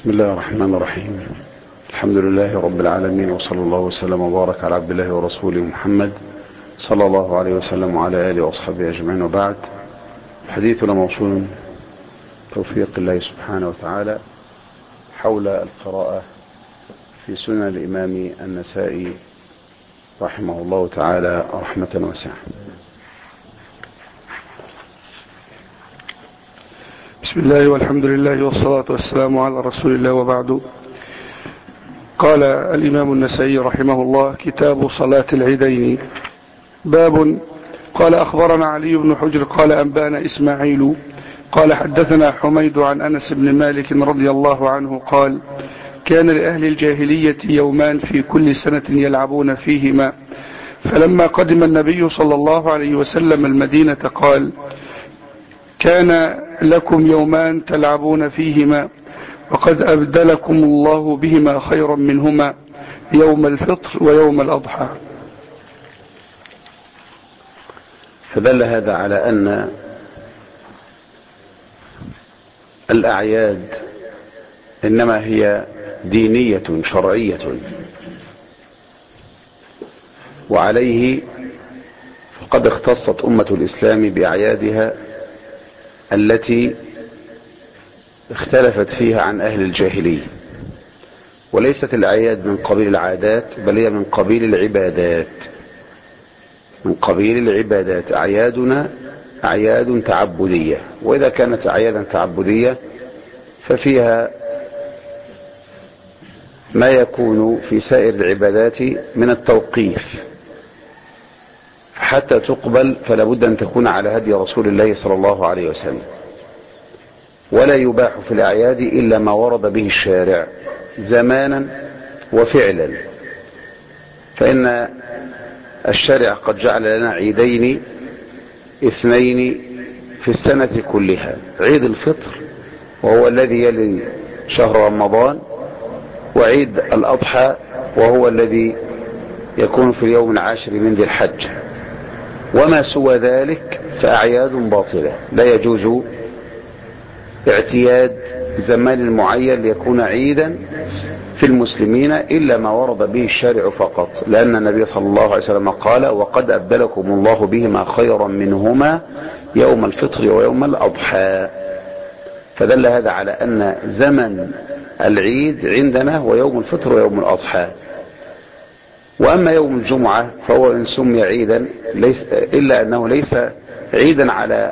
بسم الله الرحمن الرحيم. الحمد لله رب العالمين، وصلى الله وسلم وبارك على عبد الله ورسوله محمد صلى الله عليه وسلم وعلى آله وأصحابه أجمعين، وبعد. حديثنا موصول توفيق الله سبحانه وتعالى حول القراءة في سنن الإمام النسائي رحمه الله تعالى رحمة واسعة. بسم الله والحمد لله والصلاة والسلام على رسول الله، وبعد. قال الإمام النسائي رحمه الله: كتاب صلاة العيدين. باب. قال: أخبرنا علي بن حجر قال أنبأنا إسماعيل قال حدثنا حميد عن أنس بن مالك رضي الله عنه قال: كان لأهل الجاهلية يومان في كل سنة يلعبون فيهما، فلما قدم النبي صلى الله عليه وسلم المدينة قال: كان لكم يومان تلعبون فيهما، وقد أبدلكم الله بهما خيرا منهما، يوم الفطر ويوم الأضحى. فدل هذا على أن الأعياد إنما هي دينية شرعية، وعليه فقد اختصت أمة الإسلام بأعيادها التي اختلفت فيها عن أهل الجاهلية، وليست الأعياد من قبيل العادات، بل هي من قبيل العبادات. من قبيل العبادات. أعيادنا أعياد تعبدية، وإذا كانت أعيادا تعبدية ففيها ما يكون في سائر العبادات من التوقيف، حتى تقبل فلا بد أن تكون على هدي رسول الله صلى الله عليه وسلم، ولا يباح في الأعياد إلا ما ورد به الشارع زمانا وفعلا. فإن الشارع قد جعل لنا عيدين اثنين في السنة كلها: عيد الفطر وهو الذي يلي شهر رمضان، وعيد الأضحى وهو الذي يكون في اليوم العاشر من ذي الحج. وما سوى ذلك فأعياد باطلة، لا يجوز اعتياد زمان معين ليكون عيدا في المسلمين إلا ما ورد به الشارع فقط، لأن النبي صلى الله عليه وسلم قال: وقد أبدلكم الله بهما خيرا منهما، يوم الفطر ويوم الأضحى. فدل هذا على أن زمن العيد عندنا هو يوم الفطر ويوم الأضحى. وأما يوم الجمعة فهو إن سمي عيدا إلا أنه ليس عيدا على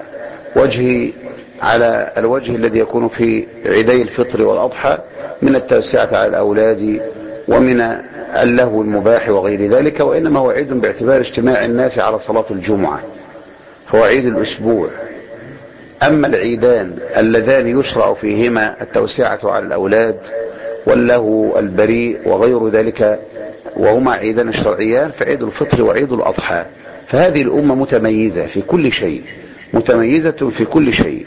الوجه الذي يكون في عيدي الفطر والأضحى من التوسعة على الأولاد ومن اللهو المباح وغير ذلك، وإنما هو عيد باعتبار اجتماع الناس على صلاة الجمعة، فهو عيد الأسبوع. أما العيدان اللذان يشرع فيهما التوسعة على الأولاد واللهو البريء وغير ذلك، وهما عيدان الشرعيان، فعيد الفطر وعيد الأضحى. فهذه الأمة متميزة في كل شيء، متميزة في كل شيء.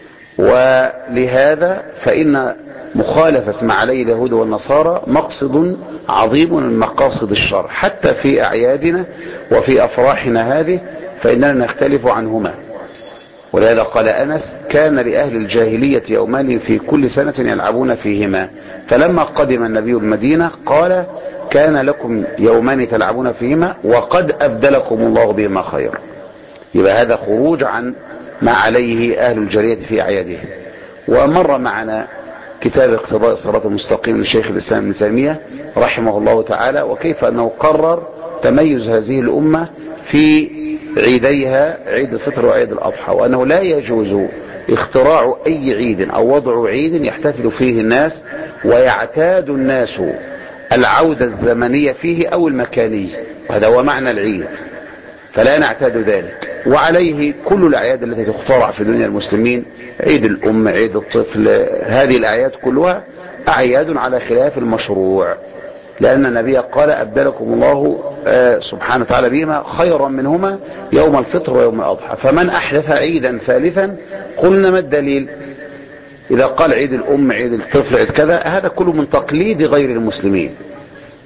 ولهذا فإن مخالفة ما عليه اليهود والنصارى مقصد عظيم من مقاصد الشرع، حتى في أعيادنا وفي أفراحنا هذه فإننا نختلف عنهما. ولهذا قال أنس: كان لأهل الجاهلية يومان في كل سنة يلعبون فيهما، فلما قدم النبي المدينة قال: كان لكم يومان تلعبون فيهما، وقد أبدلكم الله بهما خير. يبقى هذا خروج عن ما عليه أهل الجاهلية في أعيادهم. ومر معنا كتاب اقتضاء الصراط المستقيم لشيخ الإسلام ابن تيمية رحمه الله تعالى، وكيف أنه قرر تميز هذه الأمة في عيديها، عيد الفطر وعيد الأضحى، وأنه لا يجوز اختراع أي عيد أو وضع عيد يحتفل فيه الناس ويعتاد الناس العودة الزمنية فيه أو المكانية، وهذا هو معنى العيد، فلا نعتاد ذلك. وعليه كل الأعياد التي تخترع في دنيا المسلمين، عيد الأم، عيد الطفل، هذه الأعياد كلها أعياد على خلاف المشروع، لأن النبي قال: أبدلكم الله سبحانه وتعالى بهما خيرا منهما، يوم الفطر ويوم الأضحى. فمن أحدث عيدا ثالثا قلنا ما الدليل؟ إذا قال عيد الأم، عيد الطفل، عيد كذا، هذا كله من تقليد غير المسلمين.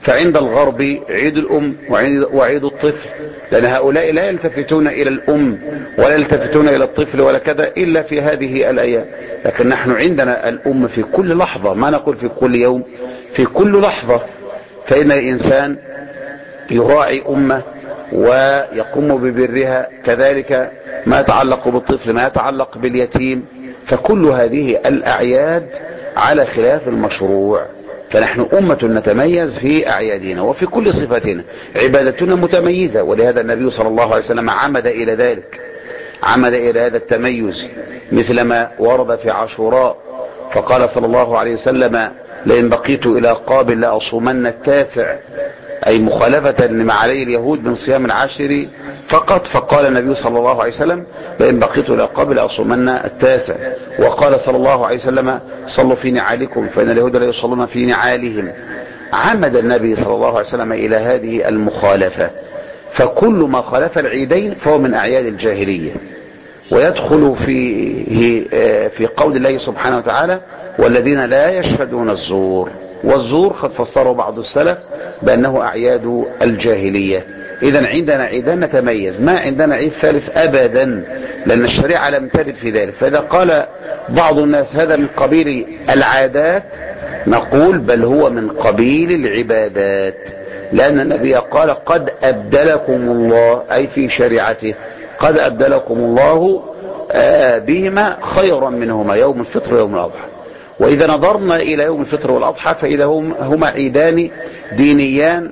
فعند الغرب عيد الأم وعيد الطفل، لأن هؤلاء لا يلتفتون إلى الأم ولا يلتفتون إلى الطفل ولا كذا إلا في هذه الأيام. لكن نحن عندنا الأم في كل لحظة، ما نقول في كل يوم، في كل لحظة. فإن الإنسان يراعي أمه ويقوم ببرها، كذلك ما يتعلق بالطفل، ما يتعلق باليتيم. فكل هذه الأعياد على خلاف المشروع. فنحن أمة نتميز في أعيادنا وفي كل صفاتنا، عبادتنا متميزة، ولهذا النبي صلى الله عليه وسلم عمد إلى ذلك، عمد إلى هذا التميز، مثل ما ورد في عاشوراء فقال صلى الله عليه وسلم: لئن بقيت إلى قابل لأصومن التاسع، أي مخالفة لما عليه اليهود من صيام العاشر فقط. فقال النبي صلى الله عليه وسلم: لئن بقيت إلى قابل لأصومن التاسع. وقال صلى الله عليه وسلم: صلوا في نعالكم فإن اليهود لا يصلون في نعالهم. عمد النبي صلى الله عليه وسلم إلى هذه المخالفة. فكل ما خالف العيدين فهو من أعياد الجاهلية، ويدخل في قول الله سبحانه وتعالى: والذين لا يشهدون الزور. والزور قد فسره بعض السلف بأنه أعياد الجاهلية. إذا عندنا عيدان نتميز، ما عندنا عيد ثالث أبدا، لأن الشريعة لم ترد في ذلك. فإذا قال بعض الناس هذا من قبيل العادات، نقول بل هو من قبيل العبادات، لأن النبي قال: قد أبدلكم الله، أي في شريعته قد أبدلكم الله بهما خيرا منهما، يوم الفطر ويوم الأضحى. وإذا نظرنا إلى يوم الفطر والأضحى فإذا هما عيدان دينيان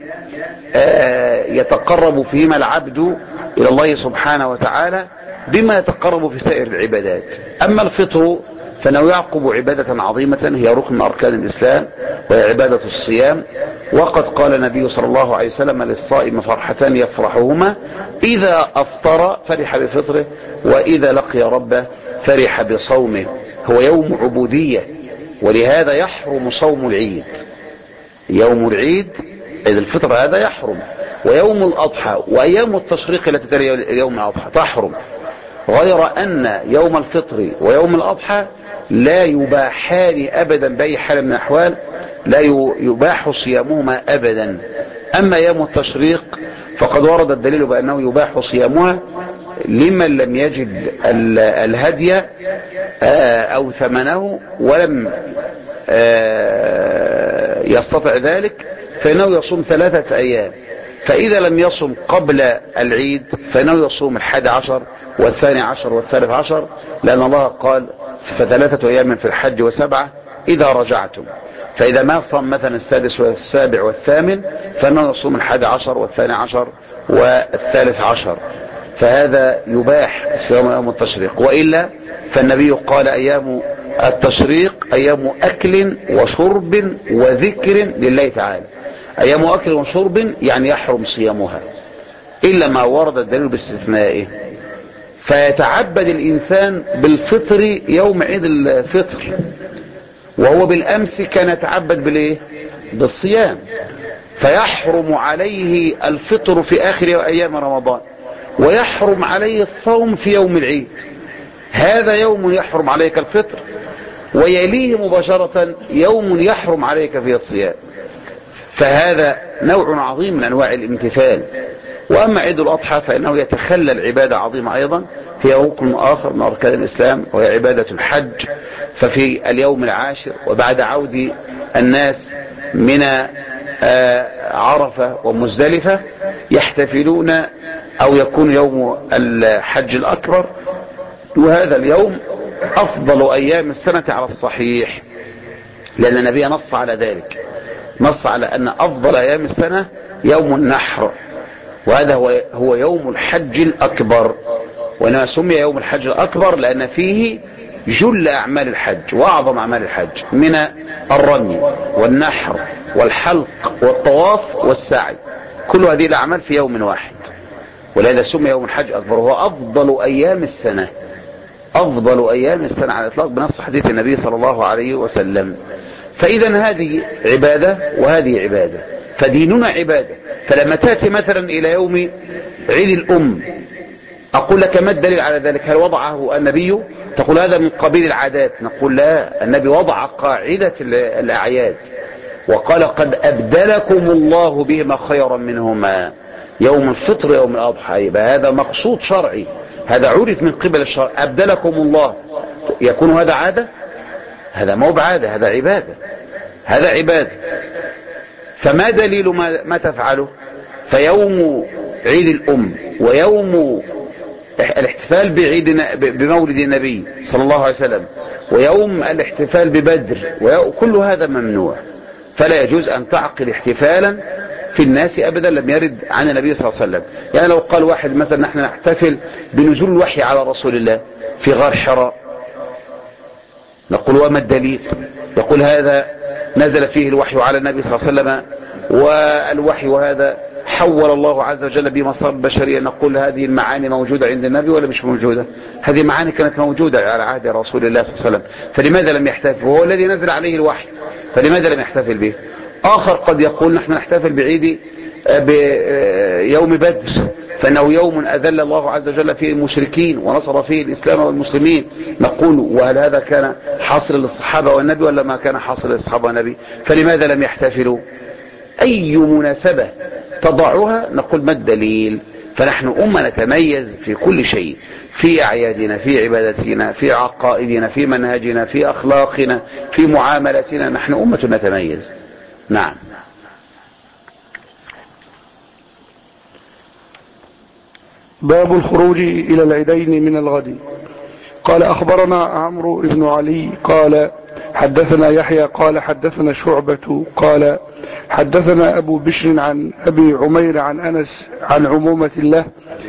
يتقرب فيهما العبد إلى الله سبحانه وتعالى بما يتقرب في سائر العبادات. أما الفطر فإنه يعقب عبادة عظيمة هي ركن من أركان الإسلام، وهي عبادة الصيام. وقد قال النبي صلى الله عليه وسلم: للصائم فرحتان يفرحهما، إذا أفطر فرح بفطره، وإذا لقي ربه فرح بصومه. هو يوم عبودية، ولهذا يحرم صوم العيد. يوم العيد عيد الفطر هذا يحرم، ويوم الأضحى وأيام التشريق التي تلي يوم الأضحى تحرم، غير أن يوم الفطر ويوم الأضحى لا يباحان أبدا بأي حال من الأحوال، لا يباح صيامهما أبدا. أما يوم التشريق فقد ورد الدليل بأنه يباح صيامها لمن لم يجد الهدي أو ثمنه ولم يستطع ذلك، فإنه يصوم 3 أيام. فإذا لم يصم قبل العيد فإنه يصوم 11 و12 و13، لأن الله قال: ف3 أيام في الحج و7 إذا رجعتم. فإذا ما صام مثلا 6 و7 و8 فإنه يصوم 11 و12 و13. فهذا يباح صيام يوم التشريق. وإلا فالنبي قال: أيام التشريق أيام أكل وشرب وذكر لله تعالى. أيام أكل وشرب يعني يحرم صيامها إلا ما ورد الدليل باستثنائه. فيتعبد الإنسان بالفطر يوم عيد الفطر، وهو بالأمس كان يتعبد بالإيه؟ بالصيام، فيحرم عليه الفطر في آخر أيام رمضان، ويحرم عليه الصوم في يوم العيد. هذا يوم يحرم عليك الفطر، ويليه مباشرة يوم يحرم عليك فيه الصيام. فهذا نوع عظيم من أنواع الامتثال. وأما عيد الأضحى فإنه يتخلل عبادة عظيمة أيضا، هي ركن آخر من أركان الإسلام، وهي عبادة الحج. ففي اليوم العاشر وبعد عود الناس من عرفة ومزدلفة يحتفلون أو يكون يوم الحج الأكبر، وهذا اليوم أفضل أيام السنة على الصحيح، لأن النبي نص على ذلك، نص على أن أفضل أيام السنة يوم النحر، وهذا هو يوم الحج الأكبر. وإنما سمي يوم الحج الأكبر لأن فيه جل أعمال الحج وأعظم أعمال الحج من الرمي والنحر والحلق والطواف والسعي، كل هذه الأعمال في يوم واحد، ولهذا سمي يوم الحج الأكبر. هو أفضل أيام السنة، أفضل أيام السنة على الإطلاق بنص حديث النبي صلى الله عليه وسلم. فإذا هذه عبادة وهذه عبادة، فديننا عبادة. فلما تأتي مثلا إلى يوم عيد الأم أقول لك ما الدليل على ذلك؟ هل وضعه النبي؟ تقول هذا من قبيل العادات. نقول لا، النبي وضع قاعدة الأعياد، وقال قد أبدلكم الله بهما خيرا منهما يوم الفطر يوم الأضحى. يبقى هذا مقصود شرعي، هذا عرف من قبل الشرع. أبدلكم الله، يكون هذا عادة؟ هذا مو بعادة، هذا عبادة، هذا عبادة. فما دليل ما تفعله؟ فيوم عيد الأم ويوم الاحتفال بمولد النبي صلى الله عليه وسلم ويوم الاحتفال ببدر كل هذا ممنوع. فلا يجوز أن تعقد احتفالا في الناس أبدا، لم يرد عن النبي صلى الله عليه وسلم. يعني لو قال واحد مثلا نحن نحتفل بنزول الوحي على رسول الله في غار حراء، نقول وما الدليل؟ يقول هذا نزل فيه الوحي على النبي صلى الله عليه وسلم، والوحي وهذا حول الله عز وجل بمصاب البشرية. نقول هذه المعاني موجودة عند النبي ولا مش موجودة؟ هذه المعاني كانت موجودة على عهد رسول الله صلى الله عليه وسلم، فلماذا لم يحتفل؟ وهو الذي نزل عليه الوحي، فلماذا لم يحتفل به؟ آخر قد يقول نحن نحتفل بعيد بيوم بدر فإنه يوم أذل الله عز وجل فيه المشركين ونصر فيه الإسلام والمسلمين. نقول وهل هذا كان حاصل للصحابة والنبي ولا ما كان حاصل للصحابة والنبي؟ فلماذا لم يحتفلوا؟ أي مناسبة تضعها نقول ما الدليل؟ فنحن أمة نتميز في كل شيء، في أعيادنا، في عبادتنا، في عقائدنا، في منهجنا، في أخلاقنا، في معاملتنا، نحن أمة نتميز. نعم. باب الخروج إلى العيدين من الغد. قال أخبرنا عمرو بن علي قال حدثنا يحيى قال حدثنا شعبة قال حدثنا أبو بشر عن أبي عمير عن أنس عن عمومة الله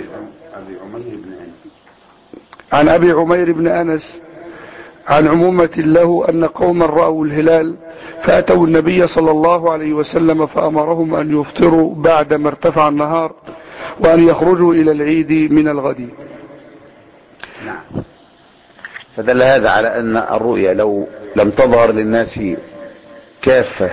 عن أبي عمير بن أنس عن عمومة له أن قوما رأوا الهلال فأتوا النبي صلى الله عليه وسلم فأمرهم أن يفطروا بعدما ارتفع النهار وأن يخرجوا إلى العيد من الغد. نعم. فدل هذا على أن الرؤيا لو لم تظهر للناس كافة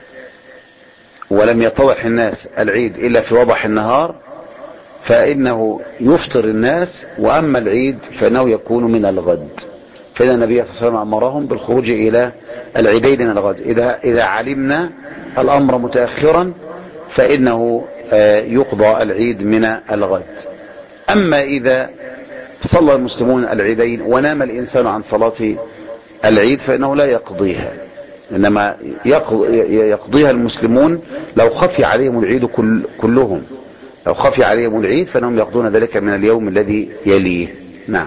ولم يتضح الناس العيد إلا في وضح النهار فإنه يفطر الناس، وأما العيد فإنه يكون من الغد. فإن النبي صلى الله عليه وسلم أمرهم بالخروج إلى العيدين من الغد. إذا علمنا الأمر متأخرا فإنه يقضى العيد من الغد. أما إذا صلى المسلمون العيدين ونام الإنسان عن صلاة العيد فإنه لا يقضيها، إنما يقضيها المسلمون لو خفي عليهم العيد كلهم. لو خفي عليهم العيد فإنهم يقضون ذلك من اليوم الذي يليه. نعم.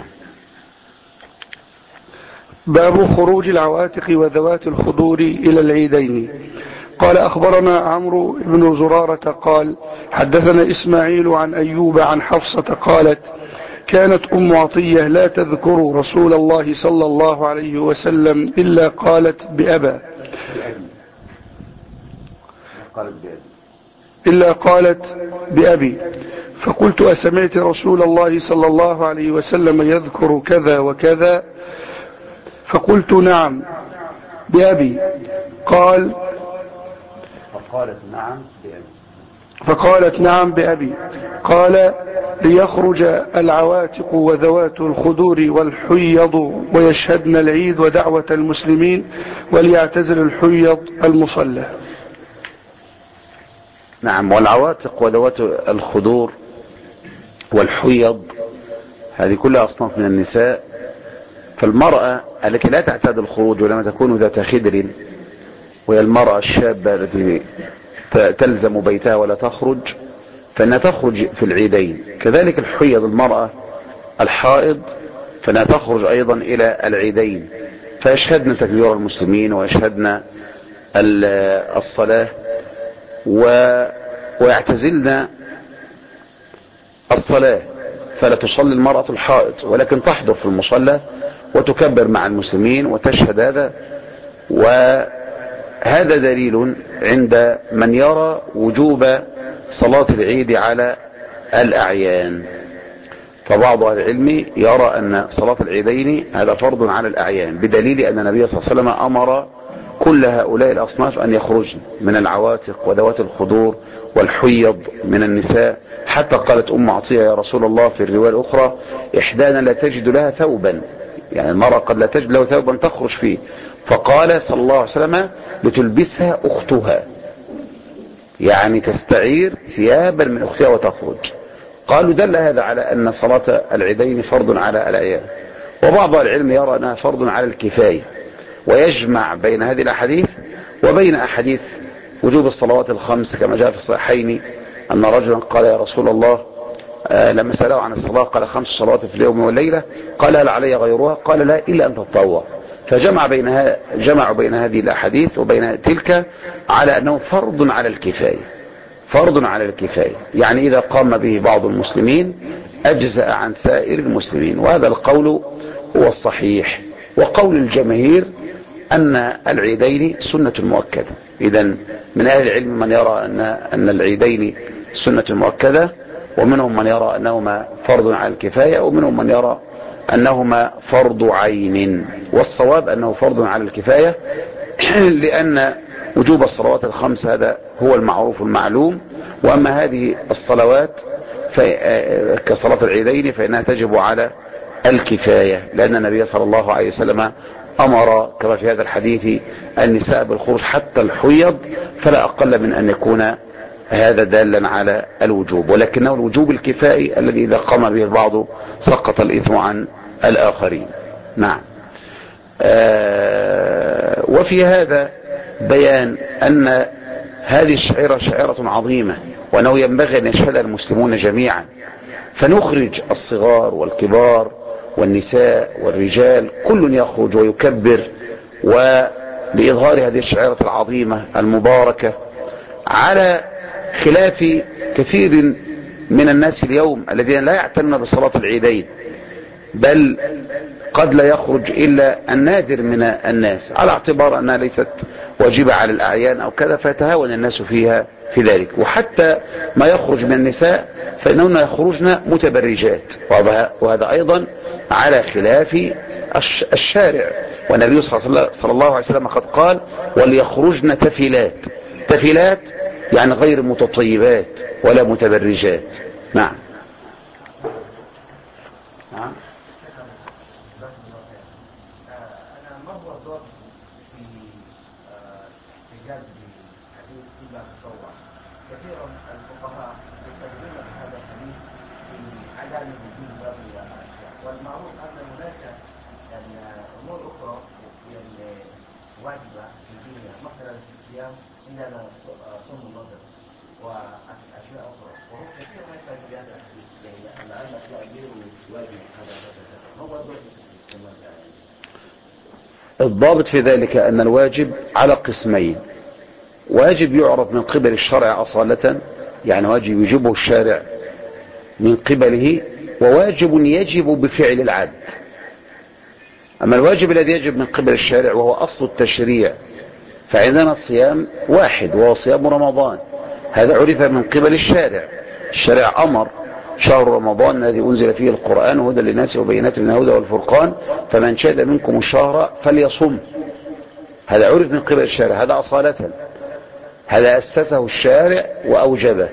باب خروج العواتق وذوات الخدور إلى العيدين. قال أخبرنا عمرو بن زرارة قال حدثنا إسماعيل عن أيوب عن حفصة قالت كانت أم عطية لا تذكر رسول الله صلى الله عليه وسلم إلا قالت بأبا إلا قالت بأبي، فقلت أسمعت رسول الله صلى الله عليه وسلم يذكر كذا وكذا؟ فقلت نعم بأبي. فقالت نعم بأبي. قال ليخرج العواتق وذوات الخدور والحيض ويشهدن العيد ودعوة المسلمين وليعتزل الحيض المصلى. نعم. والعواتق وذوات الخدور والحيض هذه كلها أصناف من النساء. فالمرأة التي لا تعتاد الخروج ولما تكون ذات خدر وهي المرأة الشابة التي تلزم بيتها ولا تخرج فإنها تخرج في العيدين. كذلك الحيض المرأة الحائض فإنها تخرج أيضا إلى العيدين، فيشهدن تكبير المسلمين ويشهدن الصلاة ويعتزلن الصلاة، فلا تصلي المرأة الحائض ولكن تحضر في المصلى وتكبر مع المسلمين وتشهد هذا. وهذا دليل عند من يرى وجوب صلاة العيد على الأعيان. فبعض أهل العلم يرى أن صلاة العيدين هذا فرض على الأعيان، بدليل أن النبي صلى الله عليه وسلم أمر كل هؤلاء الأصناف أن يخرجن من العواتق وذوات الخدور والحيض من النساء. حتى قالت أم عطية يا رسول الله في الرواية الأخرى إحدانا لا تجد لها ثوبا، يعني المرأة قد لا تجد له ثوبا تخرج فيه. فقال صلى الله عليه وسلم لتلبسها أختها، يعني تستعير ثيابا من أختها وتخرج. قالوا دل هذا على أن صلاة العيدين فرض على الأعيان، وبعض العلم يرى أنها فرض على الكفاية، ويجمع بين هذه الأحاديث وبين أحاديث وجوب الصلوات الخمس كما جاء في الصحيحين أن رجلا قال يا رسول الله لما سأله عن الصلاة قال 5 صلوات في اليوم والليلة، قال هل علي غيرها؟ قال لا إلا أن تتطوع. جمعوا بين هذه الأحاديث وبين تلك على أنه فرض على الكفاية، فرض على الكفاية، يعني إذا قام به بعض المسلمين أجزأ عن سائر المسلمين، وهذا القول هو الصحيح. وقول الجماهير أن العيدين سنة مؤكدة. إذا من أهل العلم من يرى أن العيدين سنة مؤكدة، ومنهم من يرى أنهما فرض على الكفاية، ومنهم من يرى أنهما فرض عين، والصواب أنه فرض على الكفاية لأن وجوب الصلوات الخمس هذا هو المعروف المعلوم، وأما هذه الصلوات كصلاة العيدين فإنها تجب على الكفاية، لأن النبي صلى الله عليه وسلم أمر كما في هذا الحديث النساء بالخروج حتى الحيض، فلا أقل من أن يكون هذا دالا على الوجوب، ولكنه الوجوب الكفائي الذي إذا قام به البعض سقط الإثم عن الآخرين. نعم. وفي هذا بيان أن هذه الشعيرة شعيرة عظيمة، وأنه ينبغي أن يشهدها المسلمون جميعا، فنخرج الصغار والكبار والنساء والرجال كل يخرج ويكبر ولإظهار هذه الشعيرة العظيمة المباركة، على خلاف كثير من الناس اليوم الذين لا يعتنون بصلاة العيدين، بل قد لا يخرج إلا النادر من الناس على اعتبار أنها ليست واجبة على الأعيان أو كذا، فيتهاون الناس فيها في ذلك. وحتى ما يخرج من النساء فإنهن يخرجن متبرجات، وهذا أيضا على خلاف الشارع، والنبي صلى الله عليه وسلم قد قال وليخرجن تفلات. تفلات يعني غير متطيبات ولا متبرجات. نعم. نعم. كثيرا الفقهاء يستخدمون هذا الحديث في عدم وجود بعض الاشياء، والمعروف ان هناك امور اخرى واجبه في الدنيا، مثلا في الصيام عندنا صوم النظر واشياء اخرى، وهو كثير ما يحتاج بهذا الحديث لان الاشياء غير واجب. هذا هو الضابط في ذلك أن الواجب على قسمين: واجب يعرف من قبل الشرع أصالة، يعني واجب يجبه الشارع من قبله، وواجب يجب بفعل العبد. أما الواجب الذي يجب من قبل الشارع وهو أصل التشريع، فعندنا الصيام واحد وهو صيام رمضان، هذا عرف من قبل الشارع. الشارع أمر شهر رمضان الذي أنزل فيه القرآن هدى للناس وبينات من الهدى والفرقان فمن شهد منكم الشهر فليصم، هذا عرف من قبل الشارع، هذا أصالة، هذا أسسه الشارع وأوجبه.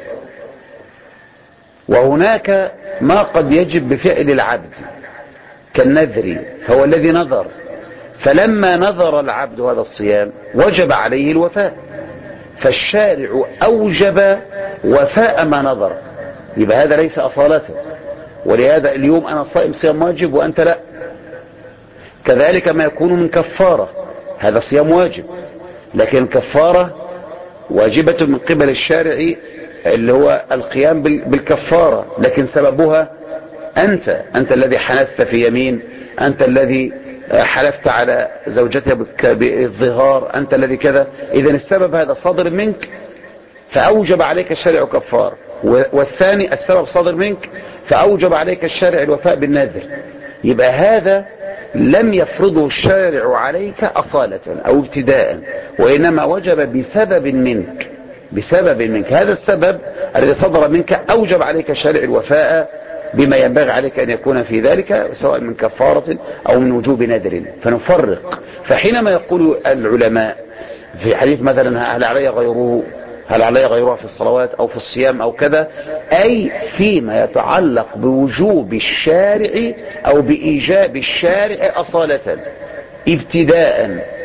وهناك ما قد يجب بفعل العبد كالنذر، فهو الذي نذر، فلما نذر العبد هذا الصيام وجب عليه الوفاء، فالشارع أوجب وفاء ما نذر، يبقى هذا ليس أصالة. ولهذا اليوم أنا صائم صيام واجب وأنت لا. كذلك ما يكون من كفارة، هذا صيام واجب، لكن الكفارة واجبة من قبل الشارع اللي هو القيام بالكفارة، لكن سببها أنت الذي حنثت في يمين، أنت الذي حلفت على زوجتك بالظهار، أنت الذي كذا، إذن السبب هذا صادر منك فأوجب عليك الشارع كفارة. والثاني السبب صادر منك فأوجب عليك الشارع الوفاء بالنذر، يبقى هذا لم يفرضه الشارع عليك أصالة أو ابتداء، وإنما وجب بسبب منك. هذا السبب الذي صدر منك أوجب عليك الشارع الوفاء بما ينبغي عليك أن يكون في ذلك، سواء من كفارة أو من وجوب نذر. فنفرق. فحينما يقول العلماء في حديث مثلا هل علي غيرها في الصلوات أو في الصيام أو كذا، أي فيما يتعلق بوجوب الشارع أو بإيجاب الشارع أصالة ابتداء،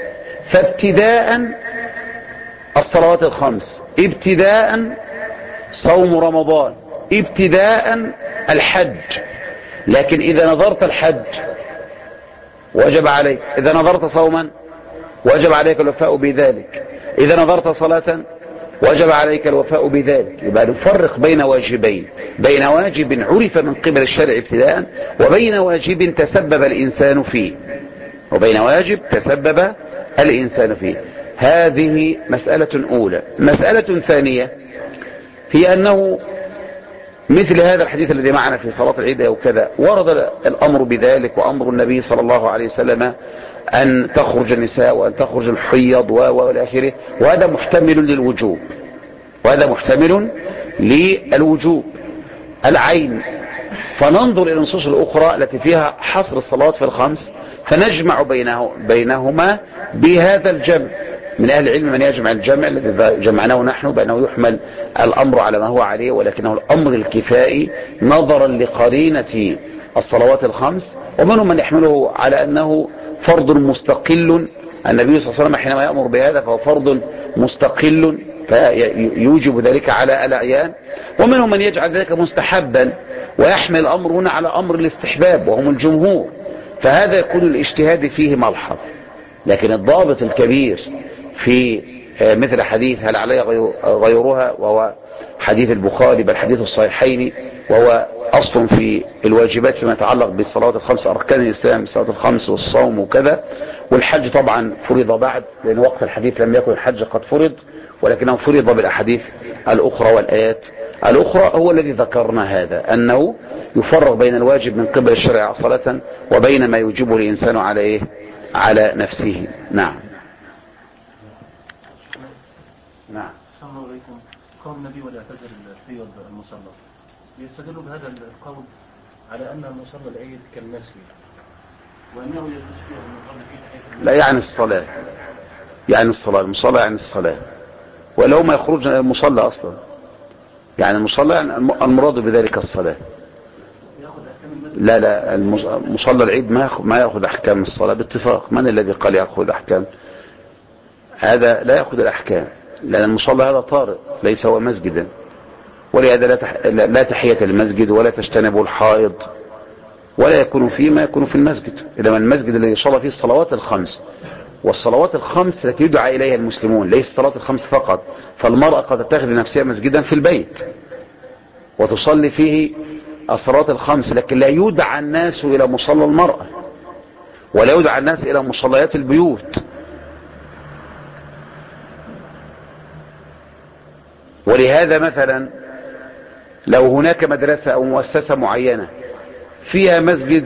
فابتداء الصلوات الخمس، ابتداء صوم رمضان، ابتداء الحج. لكن إذا نظرت الحج وجب عليك، إذا نظرت صوما وجب عليك الوفاء بذلك، إذا نظرت صلاة وجب عليك الوفاء بذلك. يبقى نفرق بين واجبين، بين واجب عرف من قبل الشرع ابتداء، وبين واجب تسبب الإنسان فيه، وبين واجب تسبب الإنسان فيه. هذه مسألة أولى. مسألة ثانية هي أنه مثل هذا الحديث الذي معنا في صلاة العيد أو كذا، ورد الأمر بذلك، وأمر النبي صلى الله عليه وسلم أن تخرج النساء وأن تخرج الحيض وإلى آخره، وهذا محتمل للوجوب، وهذا محتمل للوجوب العين. فننظر إلى النصوص الأخرى التي فيها حصر الصلوات في الخمس، فنجمع بينهما بهذا الجمع. من أهل العلم من يجمع الجمع الذي جمعناه نحن بأنه يحمل الأمر على ما هو عليه، ولكنه الأمر الكفائي نظرا لقرينة الصلوات الخمس. ومنهم من يحمله على أنه فرض مستقل، النبي صلى الله عليه وسلم حينما يأمر بهذا فهو فرض مستقل فيوجب ذلك على الأعيان. ومنهم من يجعل ذلك مستحبا ويحمل الأمر هنا على أمر الاستحباب وهم الجمهور، فهذا يكون الاجتهاد فيه ملحظ. لكن الضابط الكبير في مثل حديث هل علي غيرها، وهو حديث البخاري بل حديث الصحيحين، وهو أصل في الواجبات فيما يتعلق بالصلوات الخمس، أركان الإسلام الصلوات الخمس والصوم وكذا. والحج طبعا فرض بعد، لأن وقت الحديث لم يكن الحج قد فرض، ولكنه فرض بالأحاديث الأخرى والآيات الأخرى. هو الذي ذكرنا هذا، أنه يفرق بين الواجب من قبل الشرع صلاة وبين ما يوجبه الإنسان على إيه؟ على نفسه. نعم. نعم. السلام عليكم. قول النبي ولا تزل الحيض المصلى، يستدل بهذا القول على أن مصلى العيد كالمسجد، وأنه يجوز فيه المصلى فيه. لا يعني الصلاة، يعني الصلاة، المصلى يعني الصلاة، ولو ما يخرج المصلى أصلا، يعني المصلى يعني المراد بذلك الصلاة. لا لا، المصلى العيد ما يأخذ أحكام الصلاة باتفاق. من الذي قال يأخذ أحكام؟ هذا لا يأخذ الأحكام، لأن المصلى هذا طارئ ليس هو مسجدا، ولهذا لا تحية للمسجد ولا تجتنب الحائض، ولا يكون فيه ما يكون في المسجد، إنما المسجد الذي يصلى فيه الصلوات الخمس، والصلوات الخمس التي يدعى إليها المسلمون، ليس الصلوات الخمس فقط. فالمرأة قد تتخذ لنفسها مسجدا في البيت وتصلي فيه الصلوات الخمس، لكن لا يدعى الناس إلى مصلى المرأة، ولا يدعى الناس إلى مصليات البيوت. ولهذا مثلا لو هناك مدرسة أو مؤسسة معينة فيها مسجد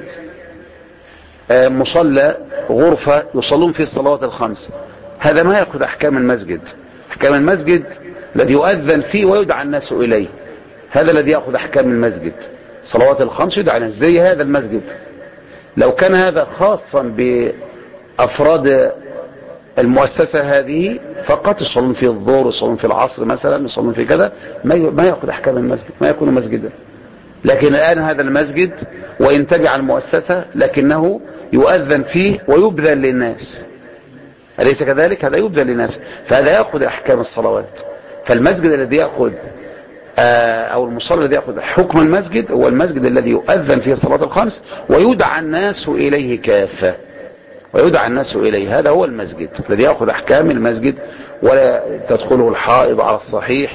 مصلى غرفة يصلون فيه الصلوات الخمس، هذا ما يأخذ أحكام المسجد. أحكام المسجد الذي يؤذن فيه ويدعى الناس إليه، هذا الذي يأخذ أحكام المسجد. صلوات الخمس يدعى الناس زي هذا المسجد. لو كان هذا خاصا بأفراد المؤسسة هذه فقط، يصلون في الظهر، يصلون في العصر مثلا، يصلون في كذا، ما يأخذ أحكام المسجد، ما يكون مسجدا. لكن الآن هذا المسجد وإن تبع المؤسسة لكنه يؤذن فيه ويبذل للناس، أليس كذلك؟ هذا يبذل للناس، فهذا يأخذ أحكام الصلوات. فالمسجد الذي يأخذ أو المصلى الذي يأخذ حكم المسجد هو المسجد الذي يؤذن فيه الصلاة الخمس ويدعى الناس إليه كافة، ويدعى الناس إليه. هذا هو المسجد الذي يأخذ أحكام المسجد، ولا تدخله الحائض على الصحيح،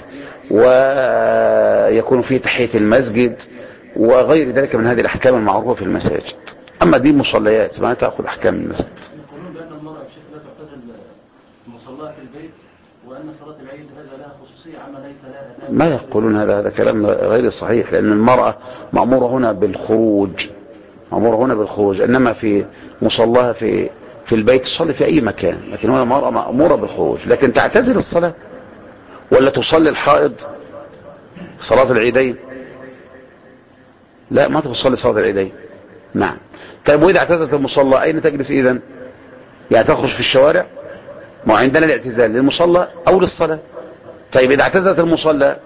ويكون فيه تحية المسجد وغير ذلك من هذه الأحكام المعروفة في المساجد. أما دي مصليات ما تأخذ أحكام المسجد. يقولون بأن المرأة بشكل لا تعتزل المصلاة في البيت، وأن صلاة العيد هذا لها خصوصية عما ليس لها. ما يقولون هذا كلام غير صحيح، لأن المرأة مأمورة هنا بالخروج، مأمورة هنا بالخروج، إنما في مصلاها في البيت تصلي في أي مكان، لكن هنا المرأة مأمورة بالخروج. لكن تعتزل الصلاة ولا تصلي الحائض صلاة العيدين؟ لا، ما تصلي صلاة العيدين. نعم. طيب وإذا اعتزلت المصلى أين تجلس إذن؟ يعني تخرج في الشوارع؟ ما عندنا الاعتزال للمصلى أو للصلاة. طيب إذا اعتزلت المصلى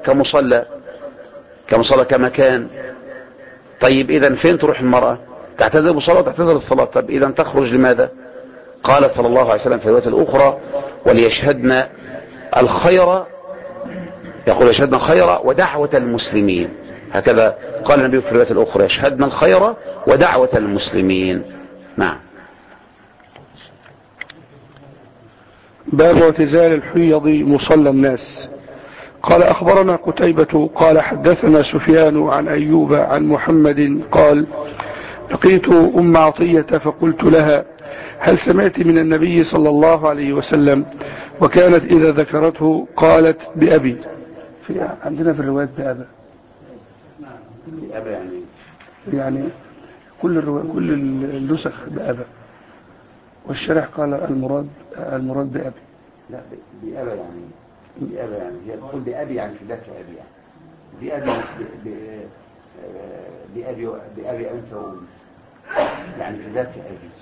كمصلى كمكان، طيب إذن فين تروح المرأة؟ تعتزل المصلى وتعتزل الصلاة. طيب إذن تخرج لماذا؟ قال صلى الله عليه وسلم في الرواية الأخرى وليشهدنا الخير، يقول يشهدنا الخير ودعوة المسلمين، هكذا قال النبي في الرواية الأخرى يشهدنا الخير ودعوة المسلمين. نعم. باب اعتزال الحيض مصلى الناس. قال أخبرنا قتيبة قال حدثنا سفيان عن أيوب عن محمد قال لقيت أم عطية فقلت لها هل سمعت من النبي صلى الله عليه وسلم؟ وكانت إذا ذكرته قالت بأبي. عندنا في الروايات بأبا، يعني كل النسخ بأبا، والشرح قال المراد بأبي. لا بأبا يعني هي تقول بأبي يعني في ذات أبي، يعني بأبي أنت وأمي، يعني في ذات أبي.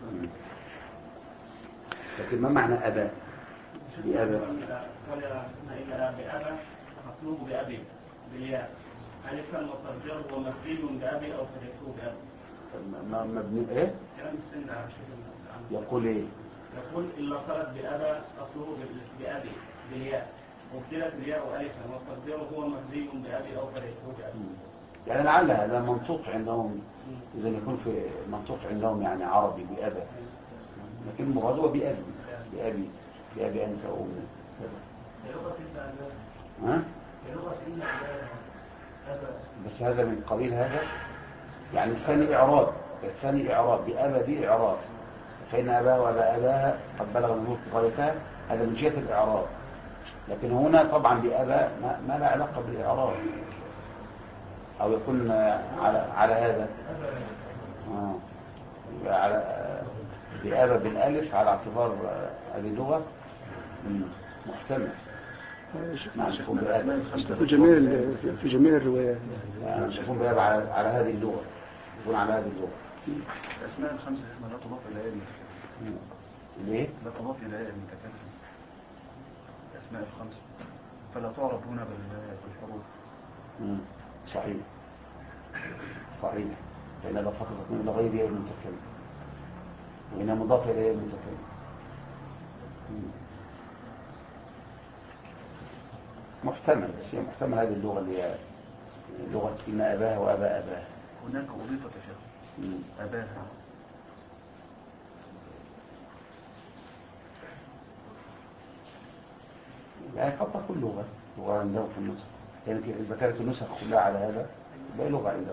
لكن ما معنى أبا؟ بأبا ولا إلا بأبا مطلوب بأبي بالياء، ألف المصدر ومبني بأبي أو فريقه بأبي. ما مبني إيه؟ كلام السنة على شكل يقول إيه؟ يقول إلا صارت بأبا أصله بأبي بالياء، وابتلت الياء ألفا ومصدره هو مبني بأبي أو فريقه بأبي. يعني لعل هذا منطوق عندهم، إذا يكون في منطوق عندهم يعني عربي بأبا، لكن المراد هو بأبي أنت وأمي. ها؟ بس هذا من قبيل هذا، يعني الثاني إعراب بأبا دي إعراب، فإن أباه وأبا أباها قد بلغ النور غايتها، هذا من جهة الإعراب. لكن هنا طبعا بأبا ما لا علاقة بالإعراب، أو يكون على هذا على بأبا بالألف على اعتبار هذه اللغة محتمل. في جميع الروايات يكون بأبا على هذه اللغة، يكون على هذه اللغة. الأسماء الخمسة لا تضاف إلى آل. ليه؟ لا تضاف إلى آل متكلم. الأسماء الخمسة فلا تعرف هنا بالحروف. صحيح لأن هذا فقط من غير ياء المتكلم، وهنا مضاف إلى ياء المتكلم. محتمل، بس هي محتمل هذه اللغة اللي هي لغة إن أباها وأبا أباها. هناك أضيفت يا شيخ أباها. يعني قد تكون لغة عندهم في النسخ، يعني إذا كانت النسخ كلها على هذا يبقى لغة عندهم.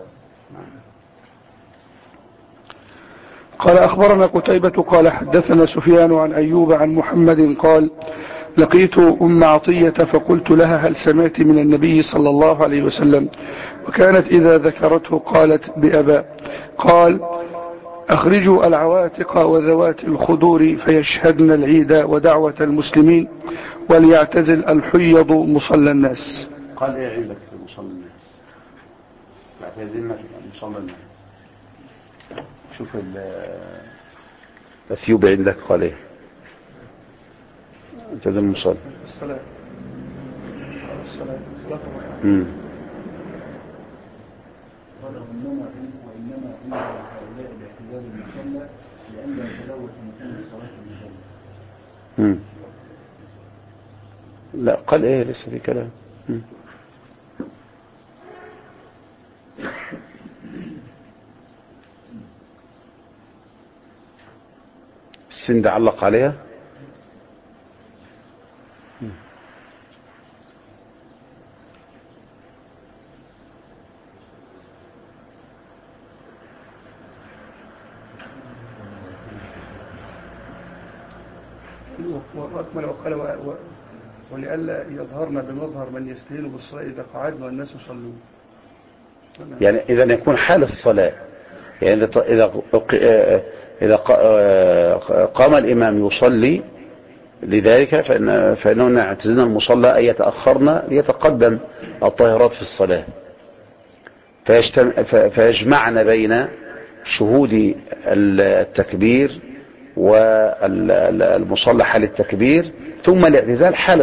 قال أخبرنا قتيبة قال حدثنا سفيان عن أيوب عن محمد قال لقيت أم عطية فقلت لها هل سمعت من النبي صلى الله عليه وسلم؟ وكانت إذا ذكرته قالت بأبا. قال أخرجوا العواتق وذوات الخدور فيشهدن العيد ودعوة المسلمين وليعتزل الحيض مصلى الناس. قال إيه عندك في مصلى الناس؟ يعتزلنا في مصلى الناس. شوف الثيوب عندك قال إيه؟ اعتزل المصلى. الصلاة. وإنما هؤلاء الاعتزال المصلى لأن يتلوث مكان الصلاة بالجنة. لا قال ايه لسه في كلام. السند علق عليها. وأكمل وقال ولئلا يظهرنا بمظهر من يستهين بالصلاة إذا قعدنا والناس يصلون. يعني إذا يكون حال الصلاة، يعني إذا قام الإمام يصلي لذلك فإنه اعتزلنا المصلى أن يتأخرنا ليتقدم الطاهرات في الصلاة، فيجمعنا بين شهود التكبير والمصلى حال التكبير ثم الاعتزال حال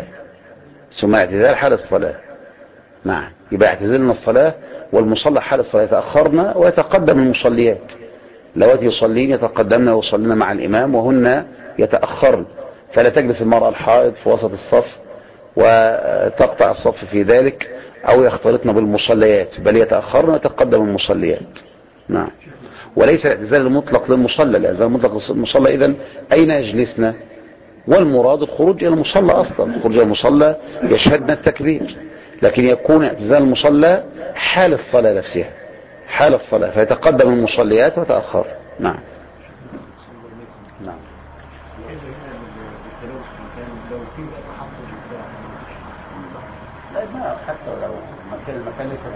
الصلاة. نعم، يبقى اعتزلنا الصلاة والمصلى حال الصلاة، يتأخرنا ويتقدم المصليات اللواتي يصلين يتقدمن ويصلين مع الإمام وهن يتأخرن، فلا تجلس المرأة الحائض في وسط الصف وتقطع الصف في ذلك أو يختلطن بالمصليات، بل يتأخرن ويتقدم المصليات. نعم. وليس الاعتزال المطلق للمصلى، الاعتزال المطلق للمصلى إذن أين يجلسنا؟ والمراد الخروج إلى المصلى أصلا، الخروج إلى المصلى يشهدنا التكبير، لكن يكون اعتزال المصلى حال الصلاة نفسها، حال الصلاة، فيتقدم المصليات وتأخر. نعم. نعم. حتى لو المكان ليس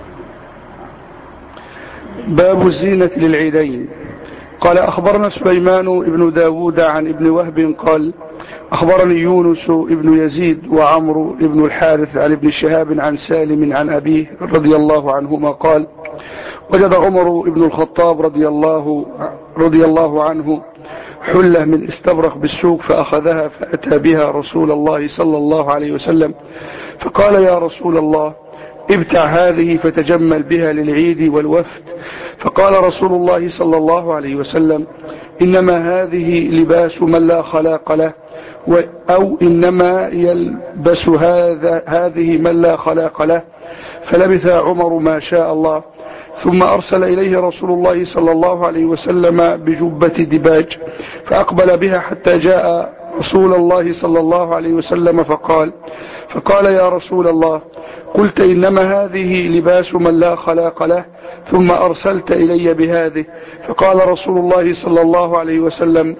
باب الزينة للعيدين. قال أخبرنا سليمان بن داود عن ابن وهب قال أخبرني يونس بن يزيد وعمرو بن الحارث عن ابن شهاب عن سالم عن أبيه رضي الله عنهما قال وجد عمر بن الخطاب رضي الله عنه حلة من استبرق بالسوق فأخذها فأتى بها رسول الله صلى الله عليه وسلم فقال يا رسول الله ابتع هذه فتجمل بها للعيد والوفد. فقال رسول الله صلى الله عليه وسلم إنما هذه لباس من لا خلاق له، أو إنما يلبس هذه من لا خلاق له. فلبث عمر ما شاء الله، ثم أرسل إليه رسول الله صلى الله عليه وسلم بجبة دباج فأقبل بها حتى جاء رسول الله صلى الله عليه وسلم فقال يا رسول الله قلت إنما هذه لباس من لا خلاق له ثم أرسلت إلي بهذه. فقال رسول الله صلى الله عليه وسلم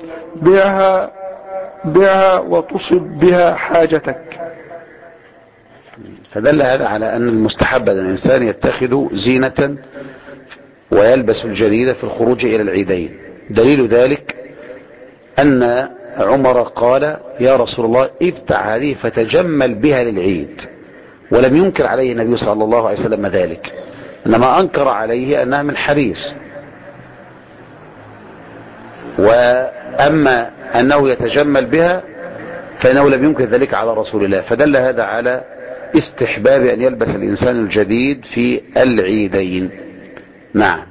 بيعها وتصب بها حاجتك. فدل هذا على أن المستحب أن الإنسان يتخذ زينة ويلبس الجديد في الخروج إلى العيدين. دليل ذلك أن عمر قال يا رسول الله ابتع هذه فتجمل بها للعيد، ولم ينكر عليه النبي صلى الله عليه وسلم ذلك، إنما أنكر عليه أنها من حرير. وأما أنه يتجمل بها فإنه لم ينكر ذلك على رسول الله، فدل هذا على استحباب أن يلبس الإنسان الجديد في العيدين. نعم.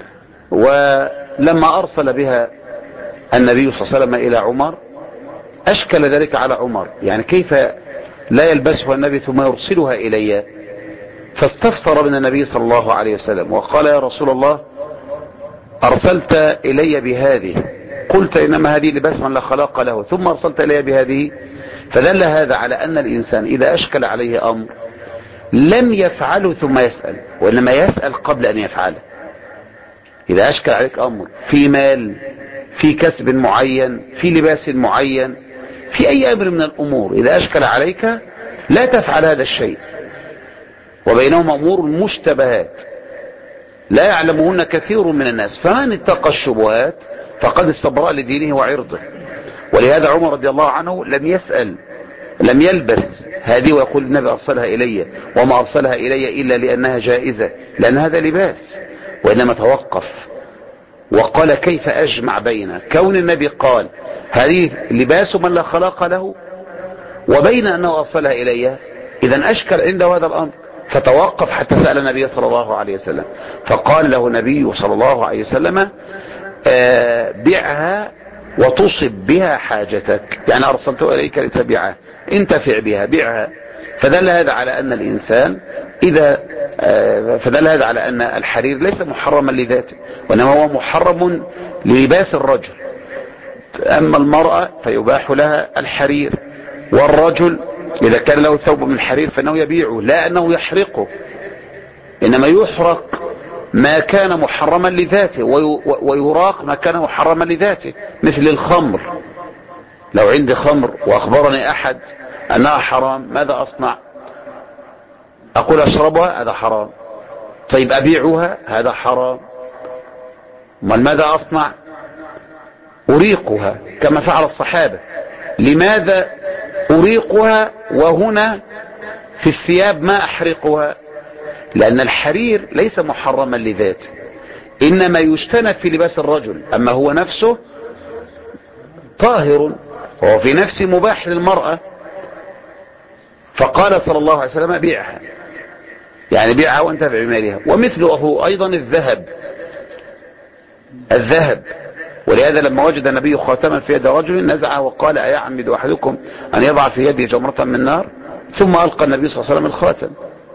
ولما أرسل بها النبي صلى الله عليه وسلم إلى عمر أشكل ذلك على عمر، يعني كيف لا يلبسها النبي ثم يرسلها إلي؟ فاستفسر من النبي صلى الله عليه وسلم وقال يا رسول الله أرسلت إلي بهذه، قلت إنما هذه لباس من لا خلاق له، ثم أرسلت إلي بهذه. فدل هذا على أن الإنسان إذا أشكل عليه أمر لم يفعله ثم يسأل، وإنما يسأل قبل أن يفعله. إذا أشكل عليك أمر في مال، في كسب معين، في لباس معين، في أي أمر من الأمور، إذا أشكل عليك لا تفعل هذا الشيء، وبينهما أمور مشتبهات لا يعلمهن كثير من الناس، فمن اتقى الشبهات فقد استبرأ لدينه وعرضه. ولهذا عمر رضي الله عنه لم يسأل، لم يلبس هذه ويقول النبي أرسلها إلي، وما أرسلها إلي إلا لأنها جائزة، لأن هذا لباس، وإنما توقف وقال كيف أجمع بين كون النبي قال هذه لباس من لا خلاق له وبين أنه أرسلها إلي، إذن أشكل عنده هذا الأمر، فتوقف حتى سأل النبي صلى الله عليه وسلم، فقال له النبي صلى الله عليه وسلم بيعها وتصب بها حاجتك، يعني أرسلته إليك لتبيعها، انتفع بها، بيعها. فدل هذا على أن الإنسان فدل هذا على أن الحرير ليس محرما لذاته، وإنما هو محرم للباس الرجل. أما المرأة فيباح لها الحرير، والرجل إذا كان له ثوب من حرير فإنه يبيعه، لا أنه يحرقه، إنما يحرق ما كان محرما لذاته ويراق ما كان محرما لذاته، مثل الخمر. لو عندي خمر وأخبرني أحد أنها حرام، ماذا أصنع؟ أقول أشربها، هذا حرام. طيب أبيعها، هذا حرام. ماذا أصنع؟ أريقها كما فعل الصحابة. لماذا أريقها وهنا في الثياب ما أحرقها؟ لأن الحرير ليس محرما لذاته، إنما يجتنب في لباس الرجل، أما هو نفسه طاهر وهو في نفسه مباح للمرأة. فقال صلى الله عليه وسلم بيعها، يعني بيعها وانتفع بمالها. ومثله أيضا الذهب ولهذا لما وجد النبي خاتما في يد رجل نزعه وقال أيعمد أحدكم أن يضع في يده جمرة من نار؟ ثم ألقى النبي صلى الله عليه وسلم الخاتم